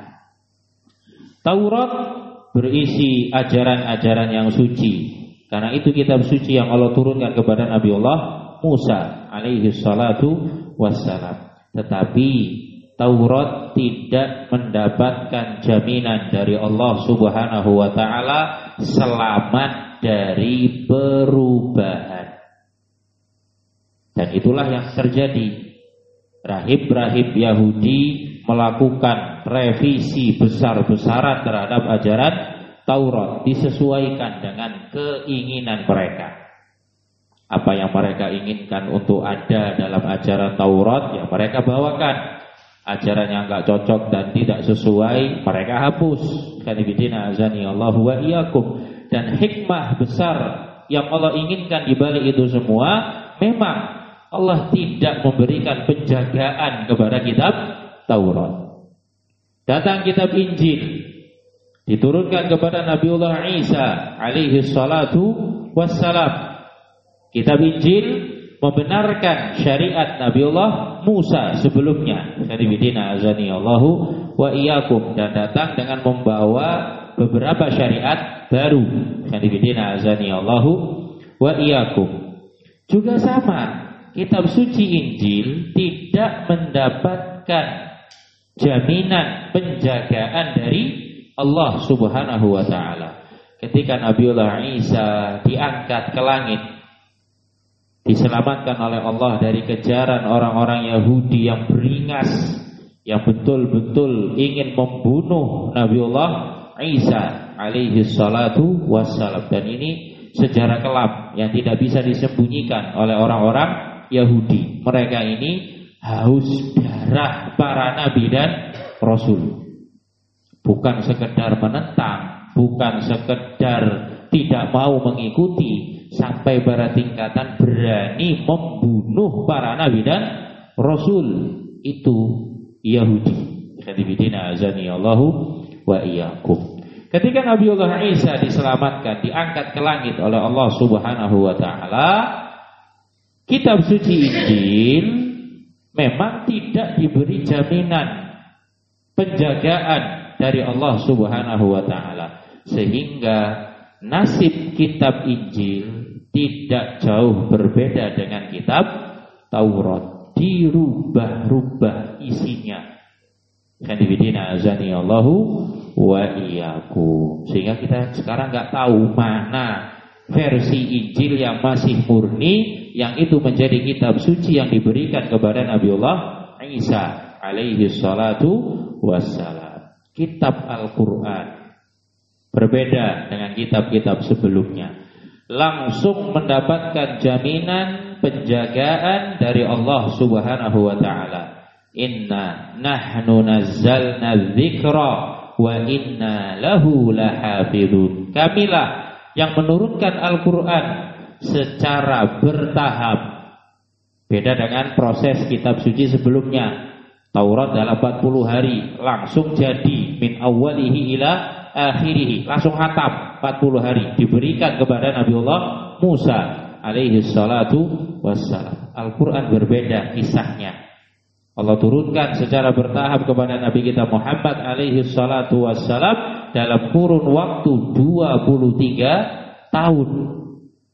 Taurat berisi ajaran-ajaran yang suci, karena itu kitab suci yang Allah turunkan kepada Nabi Allah Musa alaihi salatu wassalam. Tetapi Taurat tidak mendapatkan jaminan dari Allah Subhanahu wa taala selamat dari perubahan. Dan itulah yang terjadi. Rahib-rahib Yahudi melakukan revisi besar-besaran terhadap ajaran Taurat, disesuaikan dengan keinginan mereka. Apa yang mereka inginkan untuk ada dalam ajaran Taurat, ya mereka bawakan. Ajaran yang enggak cocok dan tidak sesuai, mereka hapus. Kanibidina azani Allahu wa iyyakum. Dan hikmah besar yang Allah inginkan di balik itu semua, memang Allah tidak memberikan penjagaan kepada kitab Taurat. Datang kitab Injil, diturunkan kepada Nabiullah Isa alaihi salatu wassalam. Kitab Injil membenarkan syariat Nabiullah Musa sebelumnya. Kanibidina azani Allahu wa iyyakum. Dan datang dengan membawa beberapa syariat baru. Kanibidina azani Allahu wa iyyakum. Juga sama, kitab suci Injil tidak mendapatkan jaminan penjagaan dari Allah Subhanahu wa taala. Ketika Nabiullah Isa diangkat ke langit, diselamatkan oleh Allah dari kejaran orang-orang Yahudi yang beringas, yang betul-betul ingin membunuh Nabiullah Isa alaihi salatu wassalam. Dan ini sejarah kelam yang tidak bisa disembunyikan oleh orang-orang Yahudi. Mereka ini haus darah para nabi dan rasul. Bukan sekedar menentang, bukan sekedar tidak mau mengikuti, sampai pada tingkatan berani membunuh para nabi dan rasul. Itu Yahudi. Khadibidina azani Allahu wa iyyakum. Ketika Nabiullah Isa diselamatkan, diangkat ke langit oleh Allah Subhanahu wa taala, kitab suci Injil memang tidak diberi jaminan penjagaan dari Allah Subhanahu wa taala, sehingga nasib kitab Injil tidak jauh berbeda dengan kitab Taurat. Dirubah-rubah isinya. Kanibidina azani Allahu wa iyyakum. Sehingga kita sekarang nggak tahu mana versi Injil yang masih murni, yang itu menjadi kitab suci yang diberikan kepada Nabiullah Isa alaihi salatu wassalam. Kitab Al-Quran berbeda dengan kitab-kitab sebelumnya. Langsung mendapatkan jaminan penjagaan dari Allah Subhanahu wa taala. Inna nahnu nazzalna dzikra wa inna lahu lahafidun. Kamilah yang menurunkan Al-Quran secara bertahap. Beda dengan proses kitab suci sebelumnya. Taurat dalam empat puluh hari langsung jadi, min awwalihi ila akhirihi, langsung khatam empat puluh hari, diberikan kepada Nabiullah Musa alaihi salatu wassalam. Al-Quran berbeda kisahnya. Allah turunkan secara bertahap kepada Nabi kita Muhammad alaihi salatu wassalam dalam kurun waktu dua puluh tiga tahun.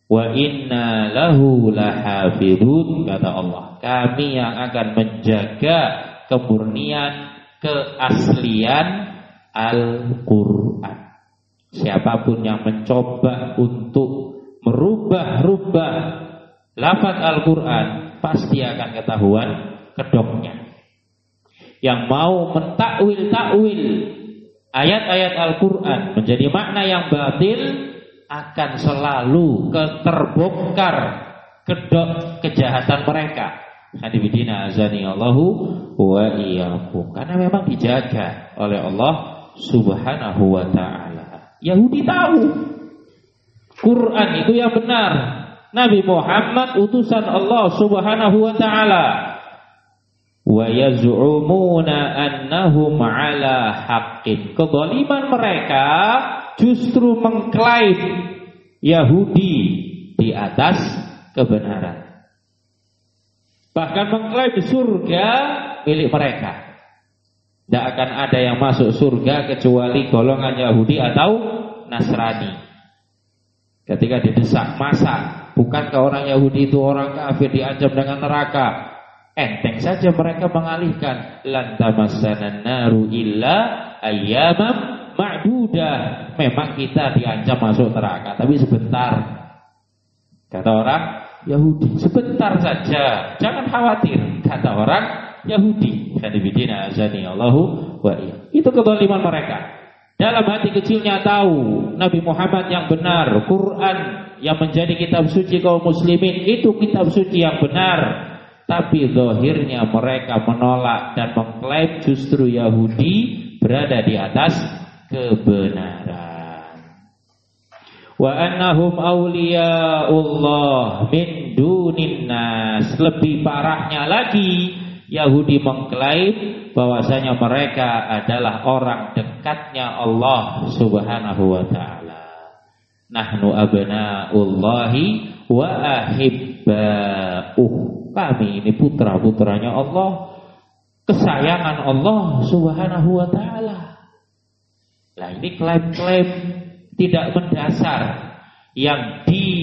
Wa inna lahu lahafidun, kata Allah, kami yang akan menjaga kemurnian, keaslian Al-Quran. Siapapun yang mencoba untuk merubah-rubah lafaz Al-Quran, pasti akan ketahuan kedoknya. Yang mau mentakwil-takwil ayat-ayat Al-Quran menjadi makna yang batil, akan selalu terbongkar kedok kejahatan mereka. Hadibidina azani Allahu wa iyyakum. Karena memang dijaga oleh Allah Subhanahu wa ta'ala. Yahudi tahu Quran itu yang benar, Nabi Muhammad utusan Allah Subhanahu wa ta'ala. Wa yaz'umuna annahum ala haqqin. Kezaliman mereka justru mengklaim Yahudi di atas kebenaran. Bahkan mengklaim surga milik mereka. Tidak akan ada yang masuk surga kecuali golongan Yahudi atau Nasrani. Ketika didesak, masa bukankah orang Yahudi itu orang kafir diancam dengan neraka? Enteng saja mereka mengalihkan, lan tamassanan naru illa ayyamam ma'dudah. Memang kita diancam masuk neraka, tapi sebentar. Kata orang Yahudi, sebentar saja, jangan khawatir. Kata orang Yahudi, hadibidina azani Allahu wa iya. Itu kezaliman mereka. Dalam hati kecilnya tahu Nabi Muhammad yang benar, Quran yang menjadi kitab suci kaum muslimin itu kitab suci yang benar. Tapi zahirnya mereka menolak dan mengklaim justru Yahudi berada di atas kebenaran. Wa annahum awliyaullah min dunin nas. Lebih parahnya lagi, Yahudi mengklaim bahwasanya mereka adalah orang dekatnya Allah Subhanahu wa ta'ala. Nahnu abna'ullahi wa ahibba'uh. Kami ini putra-putranya Allah, kesayangan Allah Subhanahu wa ta'ala. Nah, ini klaim-klaim tidak mendasar yang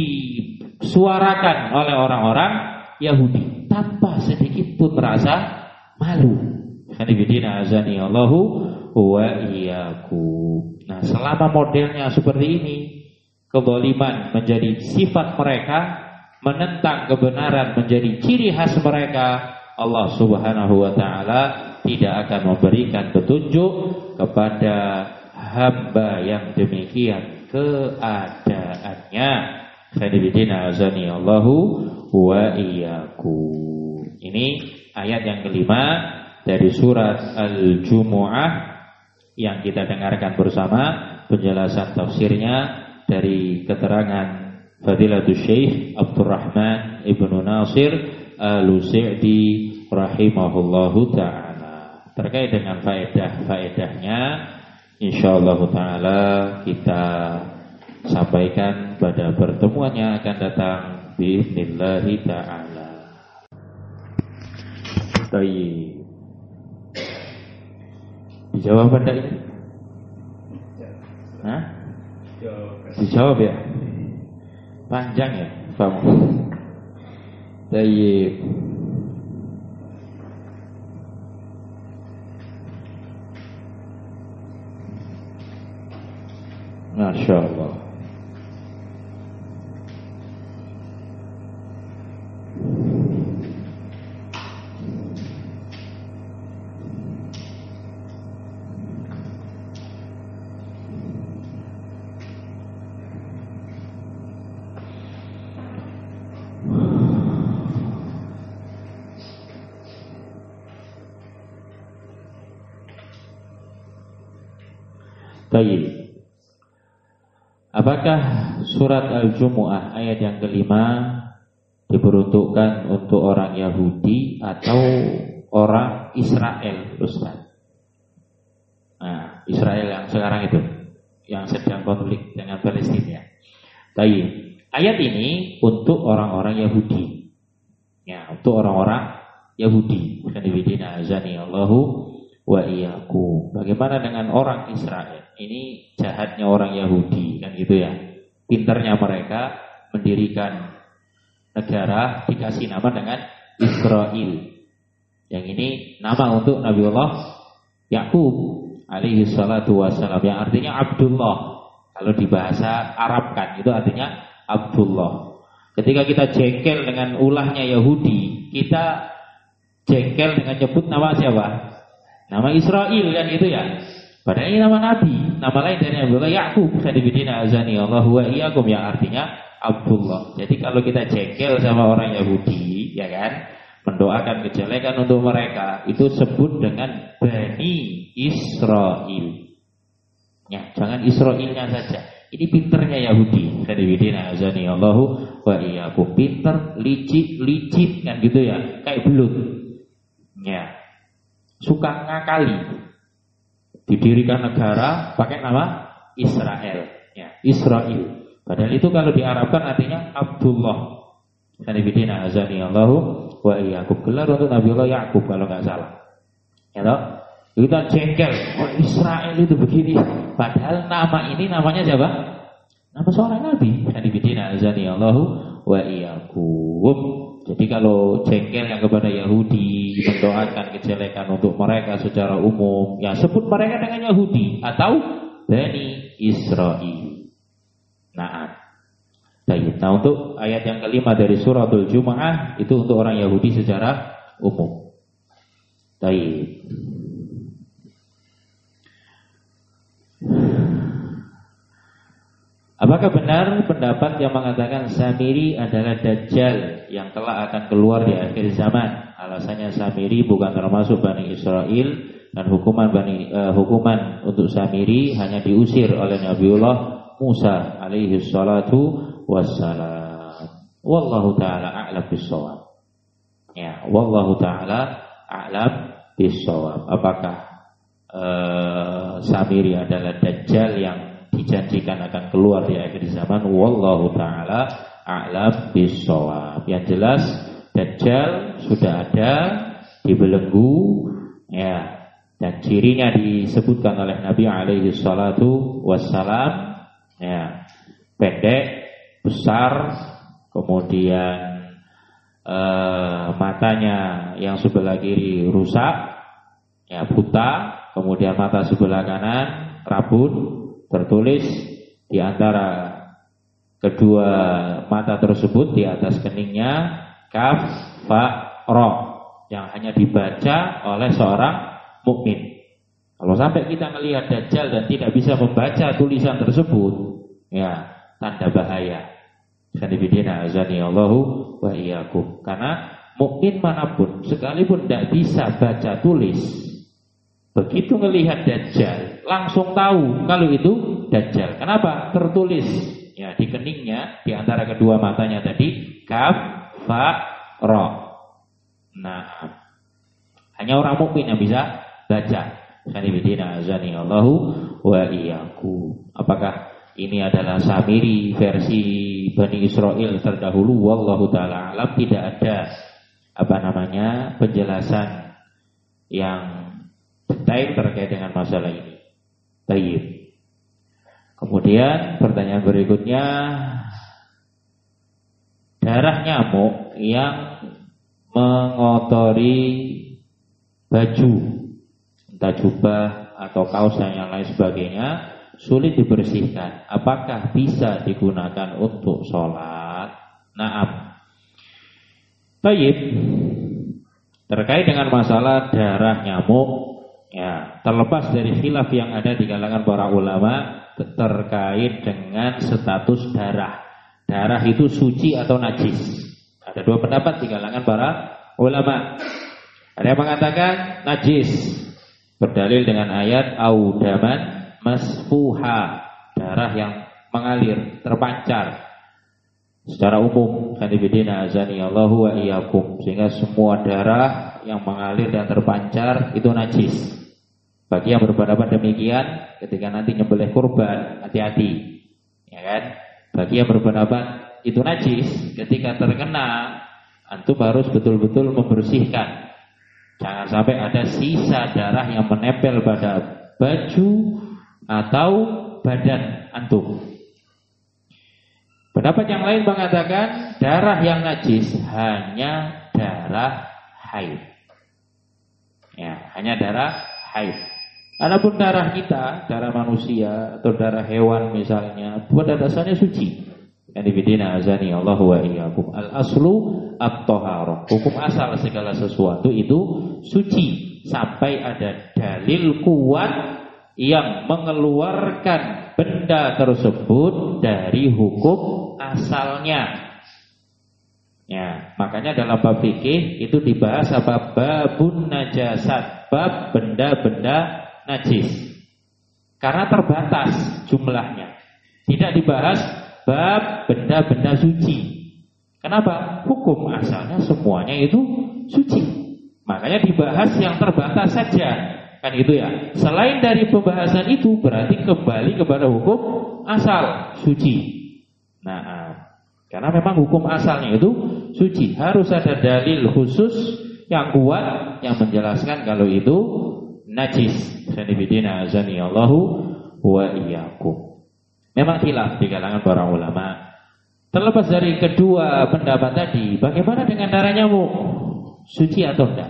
disuarakan oleh orang-orang Yahudi tanpa sedikit pun merasa malu. Hadibidina azani Allahu wa iyyakum. Nah, selama modelnya seperti ini, kezaliman menjadi sifat mereka, menentang kebenaran menjadi ciri khas mereka, Allah Subhanahu wa ta'ala tidak akan memberikan petunjuk kepada hamba yang demikian keadaannya. Hadibidina azani Allahu wa iyyakum. Ini ayat yang kelima dari surat Al-Jumu'ah yang kita dengarkan bersama penjelasan tafsirnya dari keterangan Fadilatul Syekh Abdurrahman Ibnu Nasir Al-Sa'di rahimahullahu ta'ala. Terkait dengan faedah-faedahnya, insyaallah ta'ala kita sampaikan pada pertemuan yang akan datang biiznillah ta'ala. Baik. Dijawab anda ini? Hah? Dijawab ya? Panjang ya, kamu. Baik. Masya Allah. Baik. Apakah surat Al-Jumu'ah ayat yang kelima diperuntukkan untuk orang Yahudi atau orang Israel, Ustaz? Nah, Israel yang sekarang itu, yang sedang konflik dengan Palestina. Baik. Ayat ini untuk orang-orang Yahudi. Ya, untuk orang-orang Yahudi. Khadibidina azani Allahu wa iyyakum. Bagaimana dengan orang Israel? Ini jahatnya orang Yahudi, kan gitu ya. Pinternya mereka mendirikan negara dikasih nama dengan Israel. Yang ini nama untuk Nabiullah Yakub alaihi salatu wassalam, yang artinya Abdullah. Kalau di bahasa Arab kan itu artinya Abdullah. Ketika kita jengkel dengan ulahnya Yahudi, kita jengkel dengan nyebut nama siapa? Nama Israel kan gitu ya. Padahal ini nama Nabi, nama lain dari Nabiullah Yakub. Khadibidina azani Allah wa iyyakum, yang artinya Abdullah. Jadi kalau kita jengkel sama orang Yahudi, ya kan, mendoakan kejelekan untuk mereka, itu sebut dengan Bani Israel. Ya, jangan Israelnya saja. Ini pinternya Yahudi. Khadibidina azani Allah wa iyyakum. Pinter, licik, licik kan gitu ya, kayak belut. Ya, suka ngakali. Didirikan negara pakai nama Israel, ya, Israel. Padahal itu kalau diarabkan artinya Abdullah. Khadibidina azani Allahu wa iyyakum. Gelar untuk Nabiullah Yakub kalau nggak salah. Ya toh? Kita jengkel, oh Israel itu begini. Padahal nama ini namanya siapa? Nama seorang nabi. Khadibidina azani Allahu wa iyyakum. Jadi kalau jengkel yang kepada Yahudi, mendoakan kejelekan untuk mereka secara umum, ya sebut mereka dengan Yahudi atau Bani Israel. Nah, baik. Nah, untuk ayat yang kelima dari suratul Jumu'ah itu untuk orang Yahudi secara umum. Baik. Apakah benar pendapat yang mengatakan Samiri adalah Dajjal yang telah akan keluar di akhir zaman? Alasannya Samiri bukan termasuk Bani Israel dan hukuman Bani uh, hukuman untuk Samiri hanya diusir oleh Nabiullah Musa alaihi salatu wassalam. Wallahu taala a'lam bissawab. Ya, wallahu taala a'lam bissawab. Apakah uh, Samiri adalah Dajjal yang dijanjikan akan keluar di akhir zaman? Wallahu ta'ala a'lam bissawab. Yang jelas Dajjal sudah ada, dibelenggu, ya, dan cirinya disebutkan oleh Nabi alaihi salatu wassalam, ya, pendek, besar, kemudian eh, matanya yang sebelah kiri rusak, ya, buta, kemudian mata sebelah kanan rabun. Tertulis di antara kedua mata tersebut di atas keningnya kaf fa ra, yang hanya dibaca oleh seorang mukmin. Kalau sampai kita melihat Dajjal dan tidak bisa membaca tulisan tersebut, ya, tanda bahaya. Khadibidina azani Allahu wa iyyakum. Karena mukmin manapun sekalipun tidak bisa baca tulis, begitu melihat Dajjal langsung tahu kalau itu Dajjal. Kenapa? Tertulis, ya, di keningnya di antara kedua matanya tadi kaf fa ra. Nah, hanya orang mukmin yang bisa baca. Khadibidina azani Allahu wa iyyakum. Apakah ini adalah Samiri versi Bani Israel terdahulu? Wallahu taala alam. Tidak ada apa namanya penjelasan yang detail terkait dengan masalah ini. Baik. Kemudian pertanyaan berikutnya, darah nyamuk yang mengotori baju, entah jubah atau kaos dan yang lain sebagainya, sulit dibersihkan. Apakah bisa digunakan untuk sholat? Naam. Baik. Terkait dengan masalah darah nyamuk, ya, terlepas dari khilaf yang ada di kalangan para ulama terkait dengan status darah. Darah itu suci atau najis. Ada dua pendapat di kalangan para ulama. Ada yang mengatakan najis, berdalil dengan ayat audaman masfuha, darah yang mengalir, terpancar secara umum. Khadibidina azani Allahu wa iyyakum. Sehingga semua darah yang mengalir dan terpancar itu najis. Bagi yang berpendapat demikian, ketika nanti nyembelih kurban, hati-hati, ya kan? Bagi yang berpendapat itu najis, ketika terkena, antum harus betul-betul membersihkan. Jangan sampai ada sisa darah yang menempel pada baju atau badan antum. Pendapat yang lain mengatakan darah yang najis hanya darah haid. Ya, hanya darah haid. Adapun darah kita, darah manusia atau darah hewan misalnya, pada dasarnya suci. Kanibidina azani Allah wa iyyakum. Al aslu at-thaharah. Hukum asal segala sesuatu itu suci sampai ada dalil kuat yang mengeluarkan benda tersebut dari hukum asalnya. Ya, makanya dalam bab fikih itu dibahas apa? Babun najasat, bab benda-benda najis. Karena terbatas jumlahnya. Tidak dibahas bab benda-benda suci. Kenapa? Hukum asalnya semuanya itu suci. Makanya dibahas yang terbatas saja. Kan gitu ya. Selain dari pembahasan itu berarti kembali kepada hukum asal suci. Nah, karena memang hukum asalnya itu suci, harus ada dalil khusus yang kuat yang menjelaskan kalau itu najis. Sanibidina azani Allahu wa iyyakum. Memang khilaf di kalangan para ulama. Terlepas dari kedua pendapat tadi, bagaimana dengan darah nyamuk? Suci atau tidak?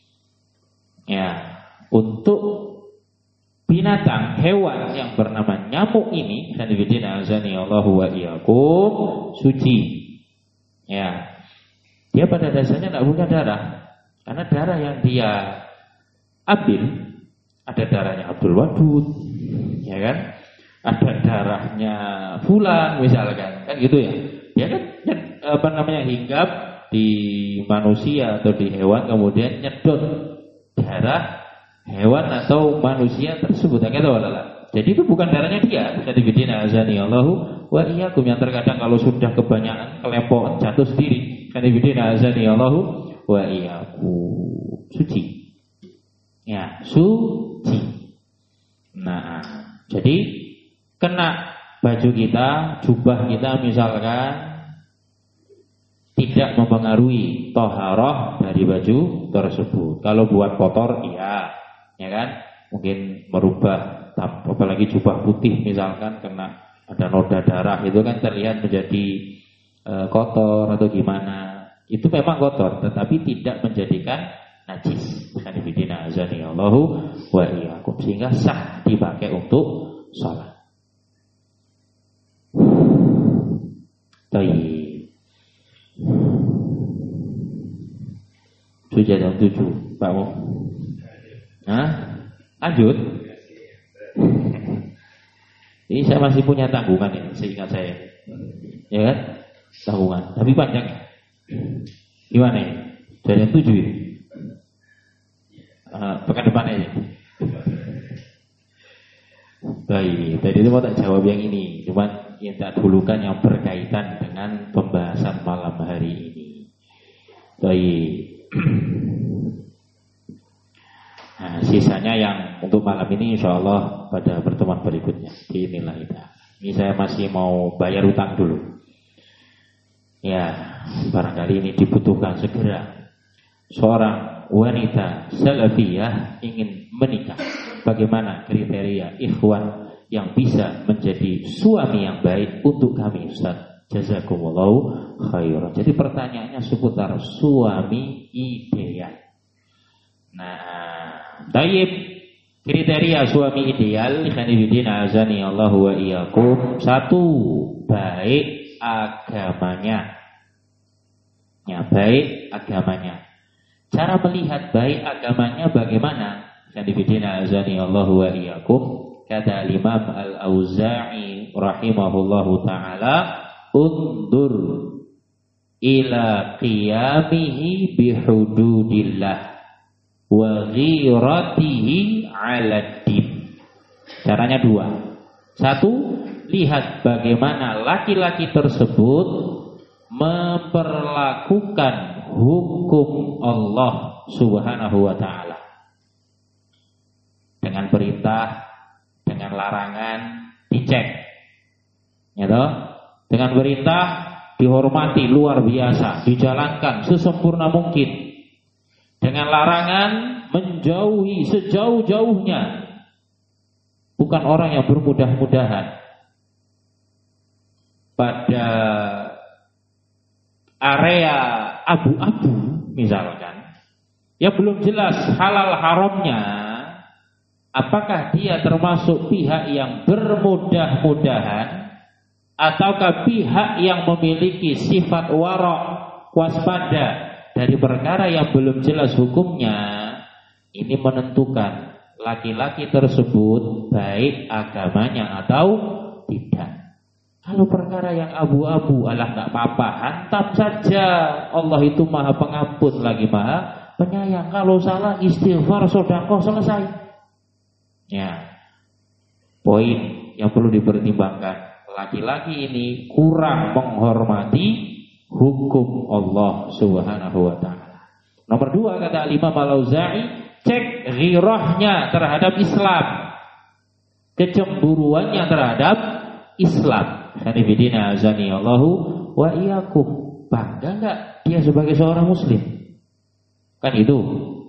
Ya. Untuk binatang, hewan yang bernama nyamuk ini, sanibidina azani Allahu wa iyyakum, suci. Ya. Dia pada dasarnya tidak punya darah. Karena darah yang dia ambil, ada darahnya Abdul Wadud, ya kan? Ada darahnya fulan misalkan, kan gitu ya. Dia kan apa namanya hinggap di manusia atau di hewan, kemudian nyedot darah hewan atau manusia tersebut. Jadi itu bukan darahnya dia. Jadi bidina azani Allahu wa iyyakum, yang terkadang kalau sudah kebanyakan kelempokan jatuh sendiri. Jadi bidina azani Allahu wa iyyakum. Suci. Ya, suci. Nah, jadi kena baju kita, jubah kita misalkan tidak mempengaruhi toharoh dari baju tersebut. Kalau buat kotor, iya. Ya kan, mungkin merubah, apalagi jubah putih misalkan kena ada noda darah, itu kan terlihat menjadi e, kotor atau gimana. Itu memang kotor, tetapi tidak menjadikan najis. Kanibidina azani Allahu wa iyyakum, sehingga sah dipakai untuk sholat. Baik. Sudah jam tujuh, Pak Mo. Nah, lanjut. Ini saya masih punya tanggungan ini, seingat saya. Ya kan? Tanggungan, tapi panjang. Gimana ini? Dari yang tujuh ini? Uh, pekan depan aja. Baik, tadi itu mau tak jawab yang ini, cuma yang tak dulukan yang berkaitan dengan pembahasan malam hari ini. Baik. Nah, sisanya yang untuk malam ini insya Allah pada pertemuan berikutnya. Inilah kita. Ini saya masih mau bayar utang dulu. Ya, barangkali ini dibutuhkan segera. Seorang wanita salafiyah ingin menikah. Bagaimana kriteria ikhwan yang bisa menjadi suami yang baik untuk kami, Ustaz? Jazakumullahu khairan. Jadi pertanyaannya seputar suami ideal. Nah, tayyib, kriteria suami ideal ikhwanifidina azani Allahu wa iyyakum. Satu, baik agamanya. Ya, baik agamanya. Cara melihat baik agamanya bagaimana? Ikhwanifidina azani Allahu wa iyyakum. Kata Imam Al-Auza'i rahimahullahu ta'ala, undur ila qiyamihi bihududillah wa ghiratihi 'ala din. Caranya dua. Satu, lihat bagaimana laki-laki tersebut memperlakukan hukum Allah Subhanahu wa ta'ala. Dengan perintah, dengan larangan, dicek. Ya toh? Dengan perintah dihormati luar biasa, dijalankan sesempurna mungkin. Dengan larangan menjauhi sejauh-jauhnya. Bukan orang yang bermudah-mudahan pada area abu-abu misalkan, ya belum jelas halal haramnya, apakah dia termasuk pihak yang bermudah-mudahan ataukah pihak yang memiliki sifat warok, waspada dari perkara yang belum jelas hukumnya. Ini menentukan laki-laki tersebut baik agamanya atau tidak. Kalau perkara yang abu-abu, alah gak apa-apa, hantam saja. Allah itu maha pengampun lagi maha penyayang. Kalau salah istighfar, sedekah, selesai. Ya, poin yang perlu dipertimbangkan, laki-laki ini kurang menghormati hukum Allah Subhanahu wa ta'ala. Nomor dua, kata Imam Al-Auza'i, cek ghirahnya terhadap Islam, kecemburuannya terhadap Islam. Sanibidina azani Allahu wa iyyakum. Bangga enggak dia sebagai seorang muslim? Kan itu.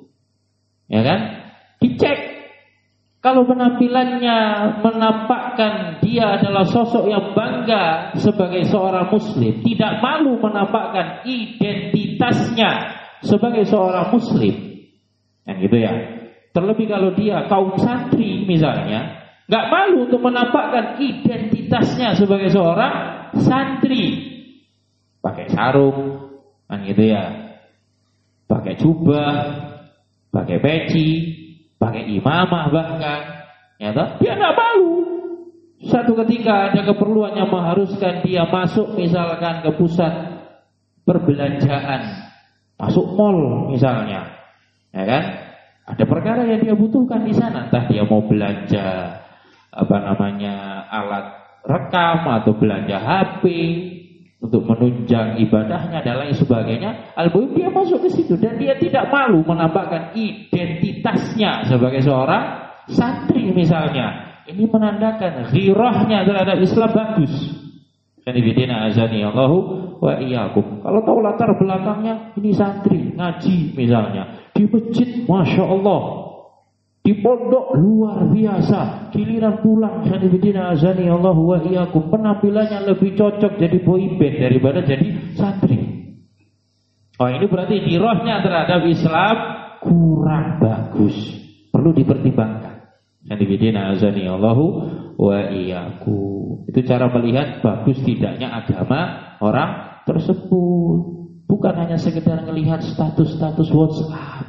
Ya kan? Dicek. Kalau penampilannya menampakkan dia adalah sosok yang bangga sebagai seorang muslim, tidak malu menampakkan identitasnya sebagai seorang muslim, yang gitu ya. Terlebih kalau dia kaum santri misalnya, nggak malu untuk menampakkan identitasnya sebagai seorang santri, pakai sarung, kan gitu ya, pakai jubah, pakai peci, pakai imamah bahkan, ya toh? Dia nggak malu. Satu ketika ada keperluan yang mengharuskan dia masuk misalkan ke pusat perbelanjaan, masuk mall misalnya, ya kan? Ada perkara yang dia butuhkan di sana, entah dia mau belanja apa namanya alat rekam atau belanja H P untuk menunjang ibadahnya dan lain sebagainya. Al-Muhim dia masuk ke situ dan dia tidak malu menampakkan identitasnya sebagai seorang santri misalnya. Ini menandakan ghirahnya terhadap Islam bagus. Kanibidina azani Allahu wa iyyakum. Kalau tahu latar belakangnya, ini santri ngaji misalnya di masjid, masya Allah, di pondok luar biasa, giliran pulang kanibidina azani Allahu wa iyyakum, penampilannya lebih cocok jadi boyband daripada jadi santri. Oh, ini berarti ghirahnya terhadap Islam kurang bagus, perlu dipertimbangkan. Kanibidina azani Allahu wa iyyakum. Itu cara melihat bagus tidaknya agama orang tersebut. Bukan hanya sekedar melihat status-status WhatsApp.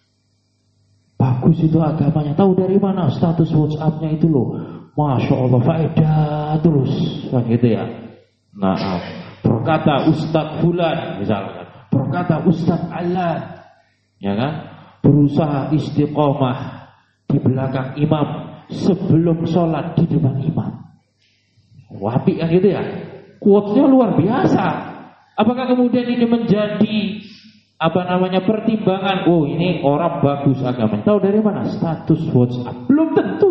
Bagus itu agamanya. Tahu dari mana status WhatsAppnya itu loh? Masya Allah, faedah terus. Kan gitu ya. Nah, berkata Ustadz Fulan misalkan, berkata Ustadz Allah, ya kan? Berusaha istiqomah di belakang imam sebelum sholat di depan imam. Wapi kan gitu ya. Quotes-nya luar biasa. Apakah kemudian ini menjadi apa namanya pertimbangan? Oh, ini orang bagus agamanya. Tahu dari mana? Status WhatsApp. Belum tentu.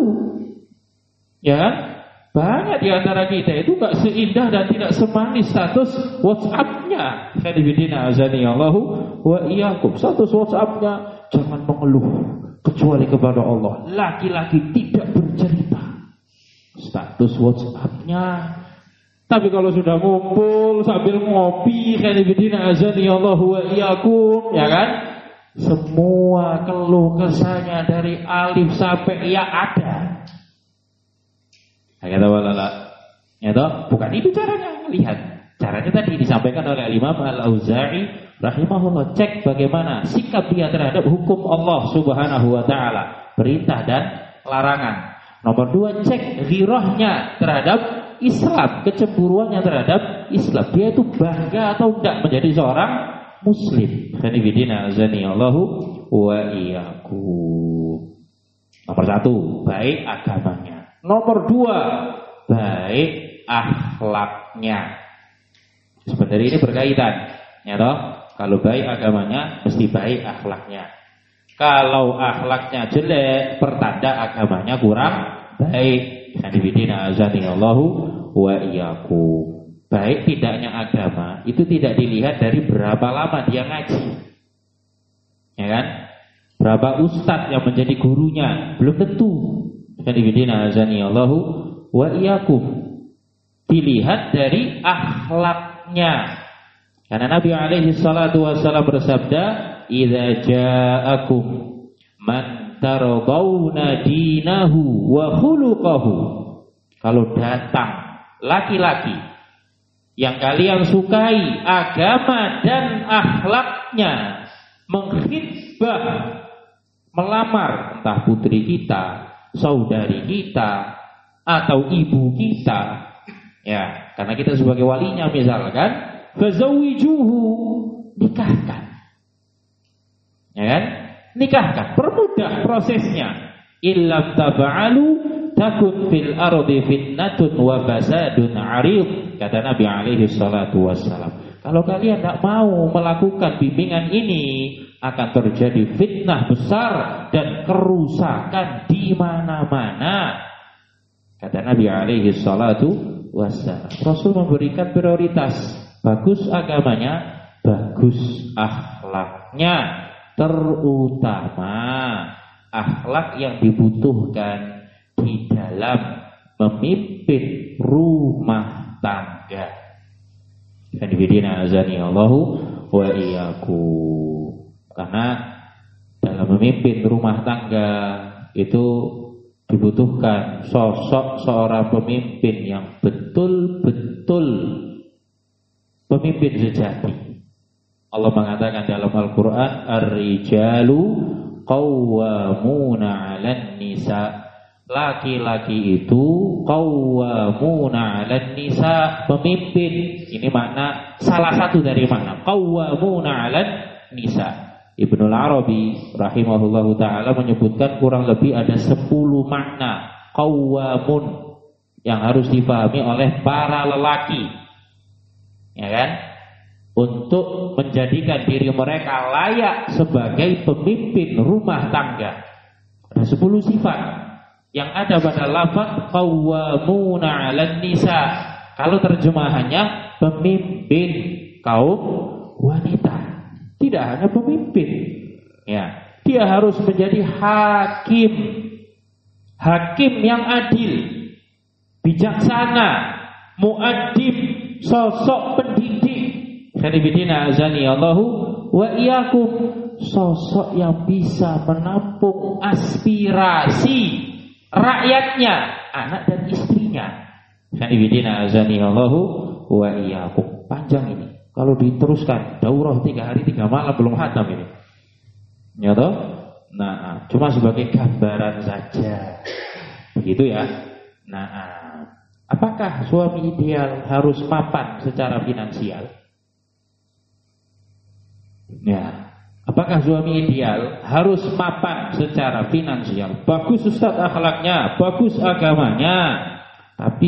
Ya kan? Banyak di antara kita itu gak seindah dan tidak semanis status WhatsApp-nya. Khadibidina azani Allahu wa iyyakum. Status WhatsApp-nya jangan mengeluh kecuali kepada Allah. Laki-laki tidak bercerita status WhatsApp-nya. Tapi kalau sudah ngumpul sambil ngopi, kanibidina azani Allahu wa iyyakum, ya kan? Semua keluh kesahnya dari alif sampai ya ada. Nah, kata walala, ya toh? Bukan itu caranya. Lihat, caranya tadi disampaikan oleh Imam Al-Auza'i rahimahullah. Cek bagaimana sikap dia terhadap hukum Allah Subhanahu wa ta'ala, perintah dan larangan. Nomor dua, cek ghirahnya terhadap Islam, kecemburuannya terhadap Islam. Dia itu bangga atau tidak menjadi seorang muslim. Kanibidina azani Allahu wa iyyakum. Nomor satu, baik agamanya. Nomor dua, baik akhlaknya. Sebenarnya ini berkaitan, ya toh? Kalau baik agamanya, mesti baik akhlaknya. Kalau akhlaknya jelek, pertanda agamanya kurang baik. Kanibidina azani Allahu wa iyyakum. Baik tidaknya agama itu tidak dilihat dari berapa lama dia ngaji, ya kan? Berapa ustadz yang menjadi gurunya, belum tentu. Kanibidina azani Allahu wa iyyakum. Dilihat dari akhlaknya. Karena Nabi alaihi salatu wasallam bersabda, "Idza ja'akum man tardawna dinahu wa khuluquhu." Kalau datang laki-laki yang kalian sukai agama dan akhlaknya, mengkhitbah, melamar entah putri kita, saudari kita, atau ibu kita, ya, karena kita sebagai walinya misalkan, fazawijuhu, nikahkan, ya kan? Nikahkan, permudah prosesnya. Illam tab'alu takun fil ardi fitnatun wa fasadun 'arid, kata Nabi alaihi salatu wassalam. Kalau kalian tidak mau melakukan bimbingan ini, akan terjadi fitnah besar dan kerusakan di mana-mana, kata Nabi alaihi salatu wassalam. Rasul memberikan prioritas, bagus agamanya, bagus akhlaknya, terutama akhlak yang dibutuhkan di dalam memimpin rumah tangga. Hadibidina azani Allahu wa iyyakum. Karena dalam memimpin rumah tangga itu dibutuhkan sosok seorang pemimpin yang betul-betul pemimpin sejati. Allah mengatakan dalam Al-Quran, Ar-rijalu qawwamuna 'alan nisa. Laki-laki itu qawwamuna 'alan nisa, pemimpin. Ini makna, salah satu dari makna qawwamuna 'alan nisa. Ibnu Arabi rahimahullahu ta'ala menyebutkan kurang lebih ada sepuluh makna qawwamun yang harus dipahami oleh para lelaki, ya kan, untuk menjadikan diri mereka layak sebagai pemimpin rumah tangga. Ada sepuluh sifat yang ada pada lafaz qawwamuna 'alan nisa. Kalau terjemahannya pemimpin kaum wanita. Tidak hanya pemimpin, ya, dia harus menjadi hakim, hakim yang adil, bijaksana, muadib, sosok pendidik. Hadibidina azani Allahu wa iyyakum, sosok yang bisa menampung aspirasi rakyatnya, anak dan istrinya. Hadibidina azani Allahu wa iyyakum. Panjang ini. Kalau diteruskan daurah tiga hari tiga malam belum khatam ini, ya toh? Nah, cuma sebagai gambaran saja, begitu ya. Nah, apakah suami ideal harus mapan secara finansial? Ya, apakah suami ideal harus mapan secara finansial? Bagus Ustaz akhlaknya, bagus agamanya, tapi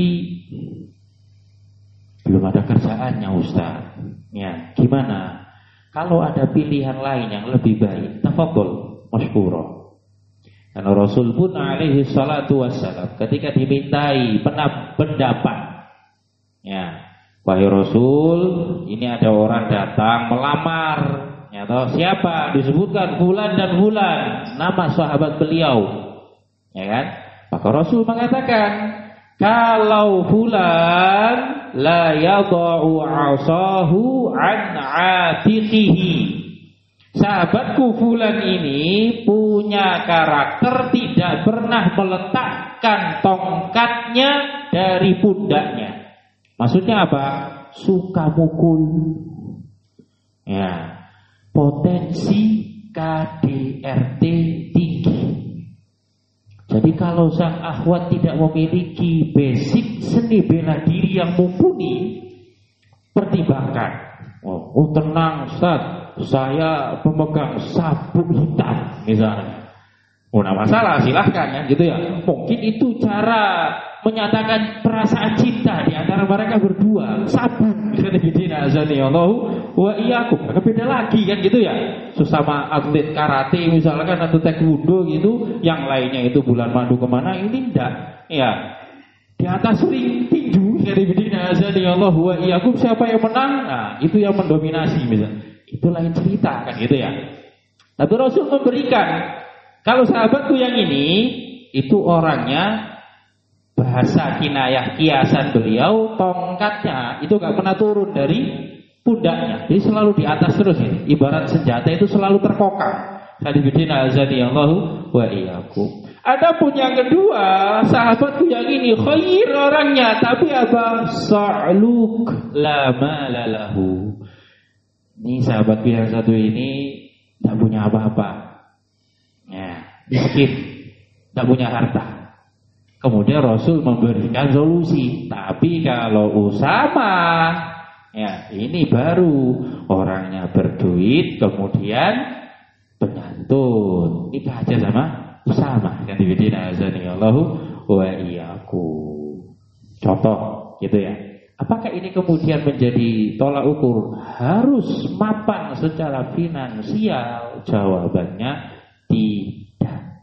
belum ada kerjaannya Ustaz. Ya, gimana? Kalau ada pilihan lain yang lebih baik, tafadhol masykura. Karena Rasul pun alaihi salatu wassalam ketika dimintai pendapat, ya, wahai Rasul, ini ada orang datang melamar, ya toh, siapa? Disebutkan fulan dan fulan, nama sahabat beliau, ya kan? Maka Rasul mengatakan, kalau fulan la yadau asahu an atiqihi, sahabatku fulan ini punya karakter tidak pernah meletakkan tongkatnya dari pundaknya. Maksudnya apa? Suka mukul, ya, potensi K D R T tinggi. Jadi kalau sang akhwat tidak memiliki basic seni bela diri yang mumpuni, pertimbangkan. Oh, oh tenang Ustaz, saya pemegang sabuk hitam misalnya. Oh, nah masalah, silahkan ya, gitu ya. Mungkin itu cara menyatakan perasaan cinta di antara mereka berdua. Sabuk, bidina azani Allahu wa iyyakum. Beda lagi kan gitu ya. Sesama atlet karate misalkan atau taekwondo gitu, yang lainnya itu bulan madu kemana, ini enggak. Ya, di atas ring tinju dari bidina azani Allahu wa iyyakum, siapa yang menang? Nah, itu yang mendominasi misalnya. Itu lain cerita kan gitu ya. Tapi Rasul memberikan, kalau sahabatku yang ini, itu orangnya, bahasa kinayah kiasan beliau, tongkatnya itu gak pernah turun dari pundaknya. Jadi selalu di atas terus ini. Ibarat senjata itu selalu terkokang. Hadirin azani Allahu wa iyyakum. Adapun yang kedua, sahabatku yang ini khair orangnya, tapi apa? Sa'luk la malalahu. Ini sahabatku yang satu ini tidak punya apa-apa. Ya, miskin, tidak punya harta. Kemudian Rasul memberikan solusi. Tapi kalau Usama, ya ini baru orangnya berduit, kemudian penyantun. Nikah aja sama Usama. Yang dibidina azani Allahu wa iyyakum. Contoh, gitu ya. Apakah ini kemudian menjadi tolak ukur harus mapan secara finansial? Jawabannya tidak.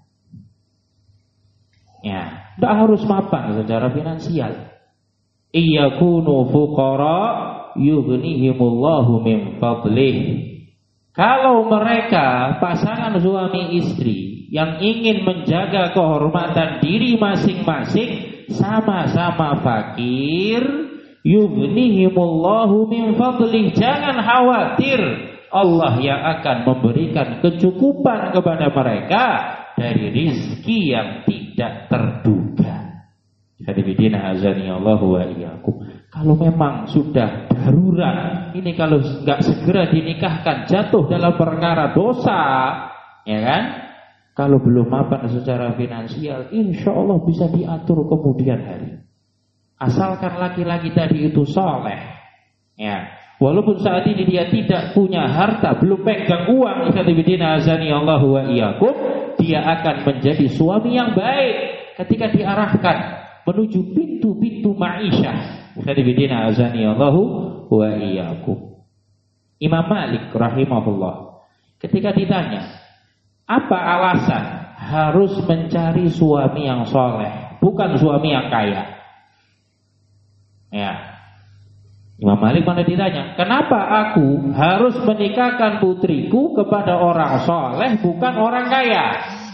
Ya, tidak harus mapan secara finansial. Iyakunu fuqara yughnihimullahu min fadlih. Kalau mereka pasangan suami istri yang ingin menjaga kehormatan diri masing-masing, sama-sama fakir, yughnihimullahu min fadlih. Jangan khawatir, Allah yang akan memberikan kecukupan kepada mereka dari rizki yang tidak terduga. Hadirin azani Allahu wa iyyakum. Kalau memang sudah darurat, ini kalau nggak segera dinikahkan jatuh dalam perkara dosa, ya kan? Kalau belum mapan secara finansial, insya Allah bisa diatur kemudian hari. Asalkan laki-laki tadi itu soleh, ya. Walaupun saat ini dia tidak punya harta, belum pegang uang, ikhwatiddin azani Allahu wa iyyakum, dia akan menjadi suami yang baik ketika diarahkan menuju pintu-pintu ma'isyah. Ikhwatiddin azani Allahu wa iyyakum. Imam Malik rahimahullah ketika ditanya, apa alasan harus mencari suami yang soleh, bukan suami yang kaya? Ya, Imam Malik mana ditanya, kenapa aku harus menikahkan putriku kepada orang soleh, bukan orang kaya?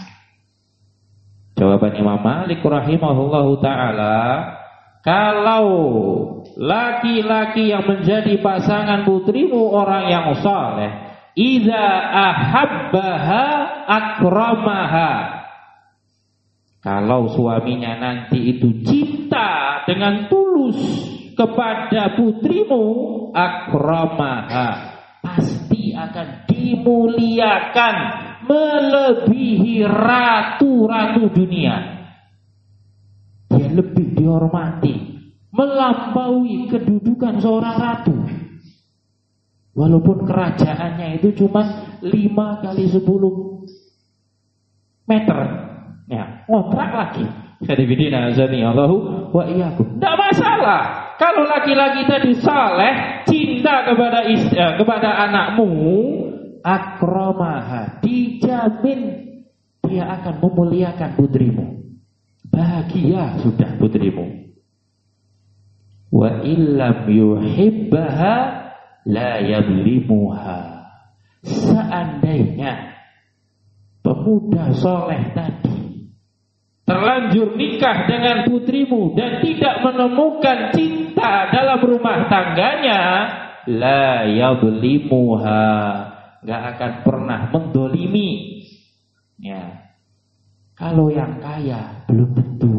Jawaban Imam Malik rahimahullahu ta'ala, kalau laki-laki yang menjadi pasangan putrimu orang yang soleh, idza ahabbaha akramaha. Kalau suaminya nanti itu cinta dengan tulus kepada putrimu, akramaha, pasti akan dimuliakan melebihi ratu-ratu dunia. Dia lebih dihormati, melampaui kedudukan seorang ratu. Walaupun kerajaannya itu cuma lima kali sepuluh meter, ya, ngontrak lagi. Hadirin azani Allahu wa iyyakum. Tidak masalah kalau laki-laki tadi saleh, cinta kepada istri, kepada anakmu, akramaha, dijamin dia akan memuliakan putrimu. Bahagia sudah putrimu. Wa illam yuhibbaha la yadlimuha. Seandainya pemuda soleh tadi terlanjur nikah dengan putrimu dan tidak menemukan cinta dalam rumah tangganya, la yadlimuha, gak akan pernah mendolimi. Ya, kalau yang kaya belum tentu.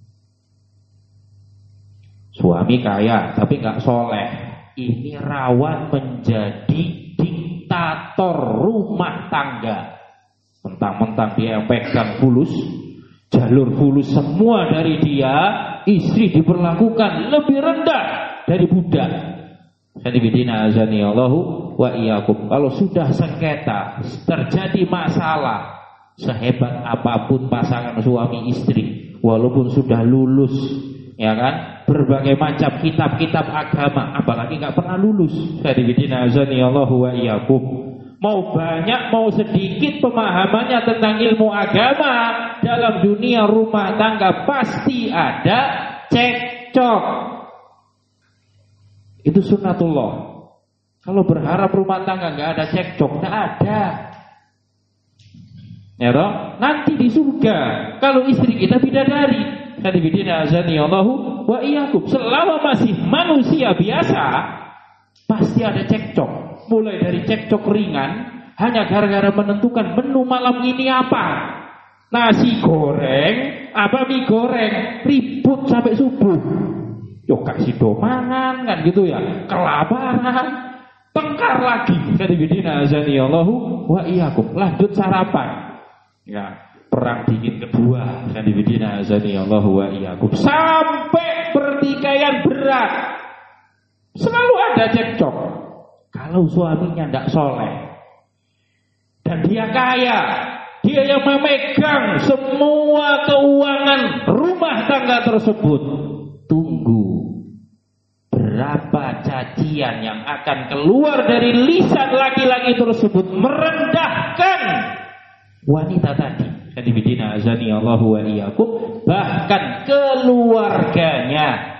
Suami kaya tapi gak soleh, ini rawan menjadi diktator rumah tangga. Mentang-mentang dia yang pegang fulus, jalur fulus semua dari dia, istri diperlakukan lebih rendah dari budak. Hadirin azani Allahu wa iyyakum. Kalau sudah sengketa, terjadi masalah, sehebat apapun pasangan suami istri, walaupun sudah lulus, ya kan, berbagai macam kitab-kitab agama, apalagi nggak pernah lulus. Hadirin azani Allahu wa iyyakum. Mau banyak mau sedikit pemahamannya tentang ilmu agama, dalam dunia rumah tangga pasti ada cekcok. Itu sunnatullah. Kalau berharap rumah tangga nggak ada cekcok, nggak ada. Ya toh? Nanti di surga kalau istri kita bidadari, hadirin azani Allahu wa iyyakum, selama masih manusia biasa, pasti ada cekcok. Mulai dari cekcok ringan, hanya gara-gara menentukan menu malam ini apa. Nasi goreng, apa mie goreng, ribut sampai subuh. Yo kasih domangan kan gitu ya, kelaparan, tengkar lagi. Kadibidina azani Allahu wa iyyakum. Lanjut sarapan. Ya, perang dingin kedua. Kadibidina azani Allahu wa iyyakum. Sampai pertikaian berat. Selalu ada cekcok. Kalau suaminya tidak soleh dan dia kaya, dia yang memegang semua keuangan rumah tangga tersebut, tunggu berapa cacian yang akan keluar dari lisan laki-laki tersebut merendahkan wanita tadi. Kadibidina azani Allahu wa iyyakum, bahkan keluarganya.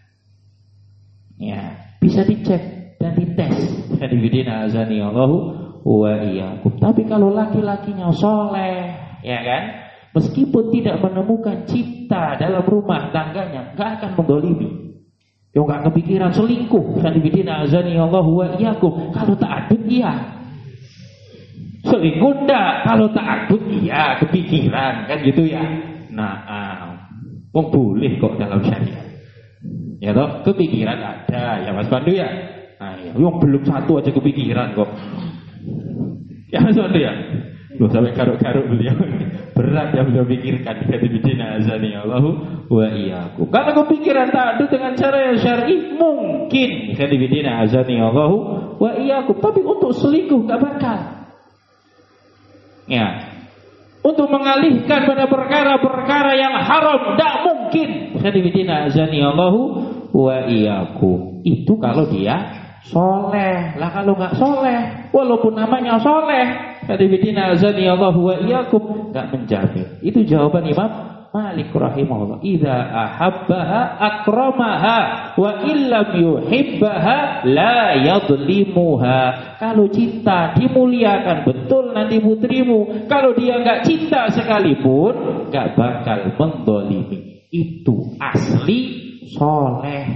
Ya, bisa dicek dan dites. Kadibidina azani Allahu wa iyyakum. Tapi kalau laki-lakinya soleh, ya kan, meskipun tidak menemukan cipta dalam rumah tangganya, gak akan mendolimi. Yang gak kepikiran selingkuh. Kadibidina azani Allahu wa iyyakum. Kalau ta'adud iya, selingkuh enggak. Kalau ta'adud iya, kepikiran kan gitu ya. Nah, uh, oh, boleh kok dalam syariat. Ya toh, kepikiran ada ya Mas Pandu ya. Nah, ya, yang belum satu aja kepikiran kok. Ya Mas Pandu ya. Loh, sampai garuk-garuk beliau. Berat yang beliau pikirkan. Kadibidina azani Allahu wa iyyakum. Kalau kepikiran ta'adud dengan cara yang syar'i mungkin. Kadibidina azani Allahu wa iyyakum. Tapi untuk selingkuh gak bakal. Ya. Untuk mengalihkan pada perkara-perkara yang haram tidak mungkin. Kadibidina azani Allahu wa iyyakum. Itu kalau dia soleh. Lah kalau nggak soleh, walaupun namanya soleh, kadibidina azani Allahu wa iyyakum, nggak menjamin. Itu jawaban Imam Malik rahimahullah. Idza ahabbaha akramaha wa illam yuhibbaha la yadlimuha. Kalau cinta dimuliakan betul nanti putrimu. Kalau dia enggak cinta sekalipun enggak bakal mendolimi. Itu asli soleh.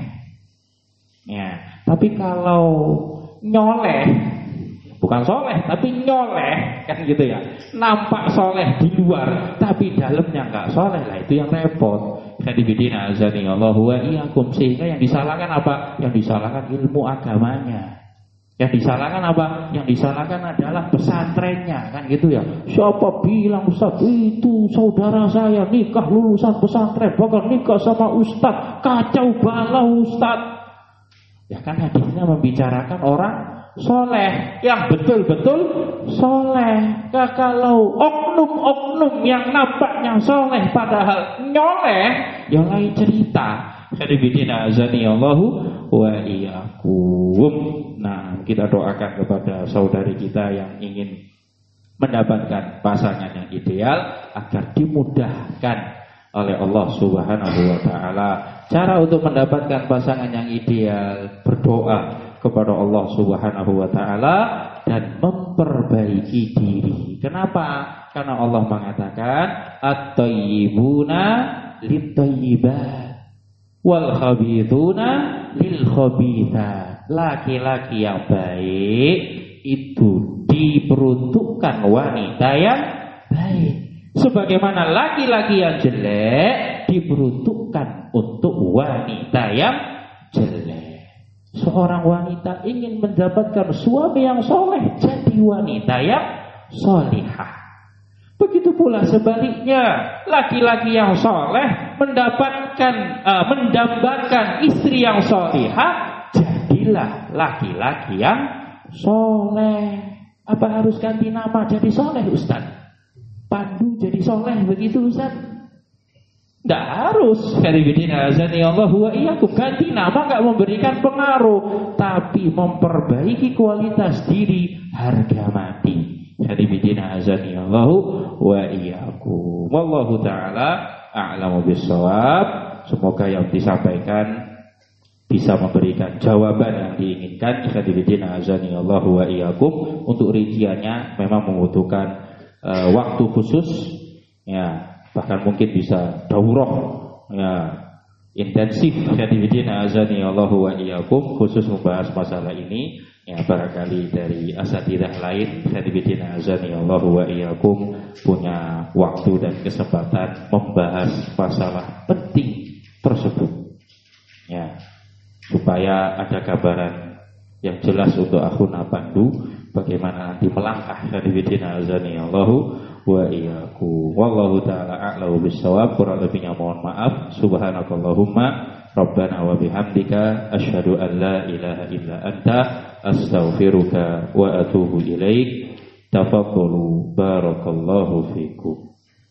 Ya, tapi kalau nyoleh, bukan soleh tapi nyoleh kan gitu ya. Nampak soleh di luar tapi dalamnya enggak soleh, lah itu yang repot. Kadibidina azani Allahu wa iyyakum. Sehingga yang disalahkan apa? Yang disalahkan ilmu agamanya. Yang disalahkan apa? Yang disalahkan adalah pesantrennya kan gitu ya. Siapa bilang Ustaz itu saudara saya nikah lulusan pesantren, bahkan nikah sama Ustaz, kacau balau Ustaz. Ya kan hadisnya membicarakan orang soleh yang betul-betul soleh. Nah, kalau oknum-oknum yang nampaknya soleh padahal nyoleh, yang lain cerita. Kadibidina azani Allahu wa iyyakum. Nah, kita doakan kepada saudari kita yang ingin mendapatkan pasangan yang ideal agar dimudahkan oleh Allah Subhanahu wa taala. Cara untuk mendapatkan pasangan yang ideal, berdoa kepada Allah Subhanahu wa taala dan memperbaiki diri. Kenapa? Karena Allah mengatakan at-thayyibuna lit-thayyibat wal khabithuna lil khabithat. Laki-laki yang baik itu diperuntukkan wanita yang baik. Sebagaimana laki-laki yang jelek diperuntukkan untuk wanita yang jelek. Seorang wanita ingin mendapatkan suami yang soleh, jadi wanita yang solihah. Begitu pula sebaliknya, laki-laki yang soleh mendapatkan uh, mendambakan istri yang solihah, jadilah laki-laki yang soleh. Apa harus ganti nama jadi soleh Ustaz? Pandu jadi soleh begitu Ustaz? Tidak harus. Kadibidina azani Allahu wa iyyakum. Ganti nama gak memberikan pengaruh, tapi memperbaiki kualitas diri, harga mati. Kadibidina azani Allahu wa iyyakum. Wallahu ta'ala a'lamu bissawab. Semoga yang disampaikan bisa memberikan jawaban yang diinginkan. Kadibidina azani Allahu wa iyyakum. Untuk rinciannya memang membutuhkan Uh, waktu khusus, ya, bahkan mungkin bisa daurah, ya, intensif khadibidina azani Allahu wa iyyakum khusus membahas masalah ini. Ya, barangkali dari asatidah lain khadibidina azani Allahu wa iyyakum punya waktu dan kesempatan membahas masalah penting tersebut. Ya, supaya ada gambaran yang jelas untuk akhuna Pandu bagaimana nanti melangkah khadibidina azani Allahu wa iyyakum. Wallahu taala a'lamu bissawab. Kurang lebihnya mohon maaf. Subhanakallahumma rabbana wa bihamdika asyhadu an la ilaha illa anta astaghfiruka wa atubu ilaik. Tafadhalu barakallahu fikum.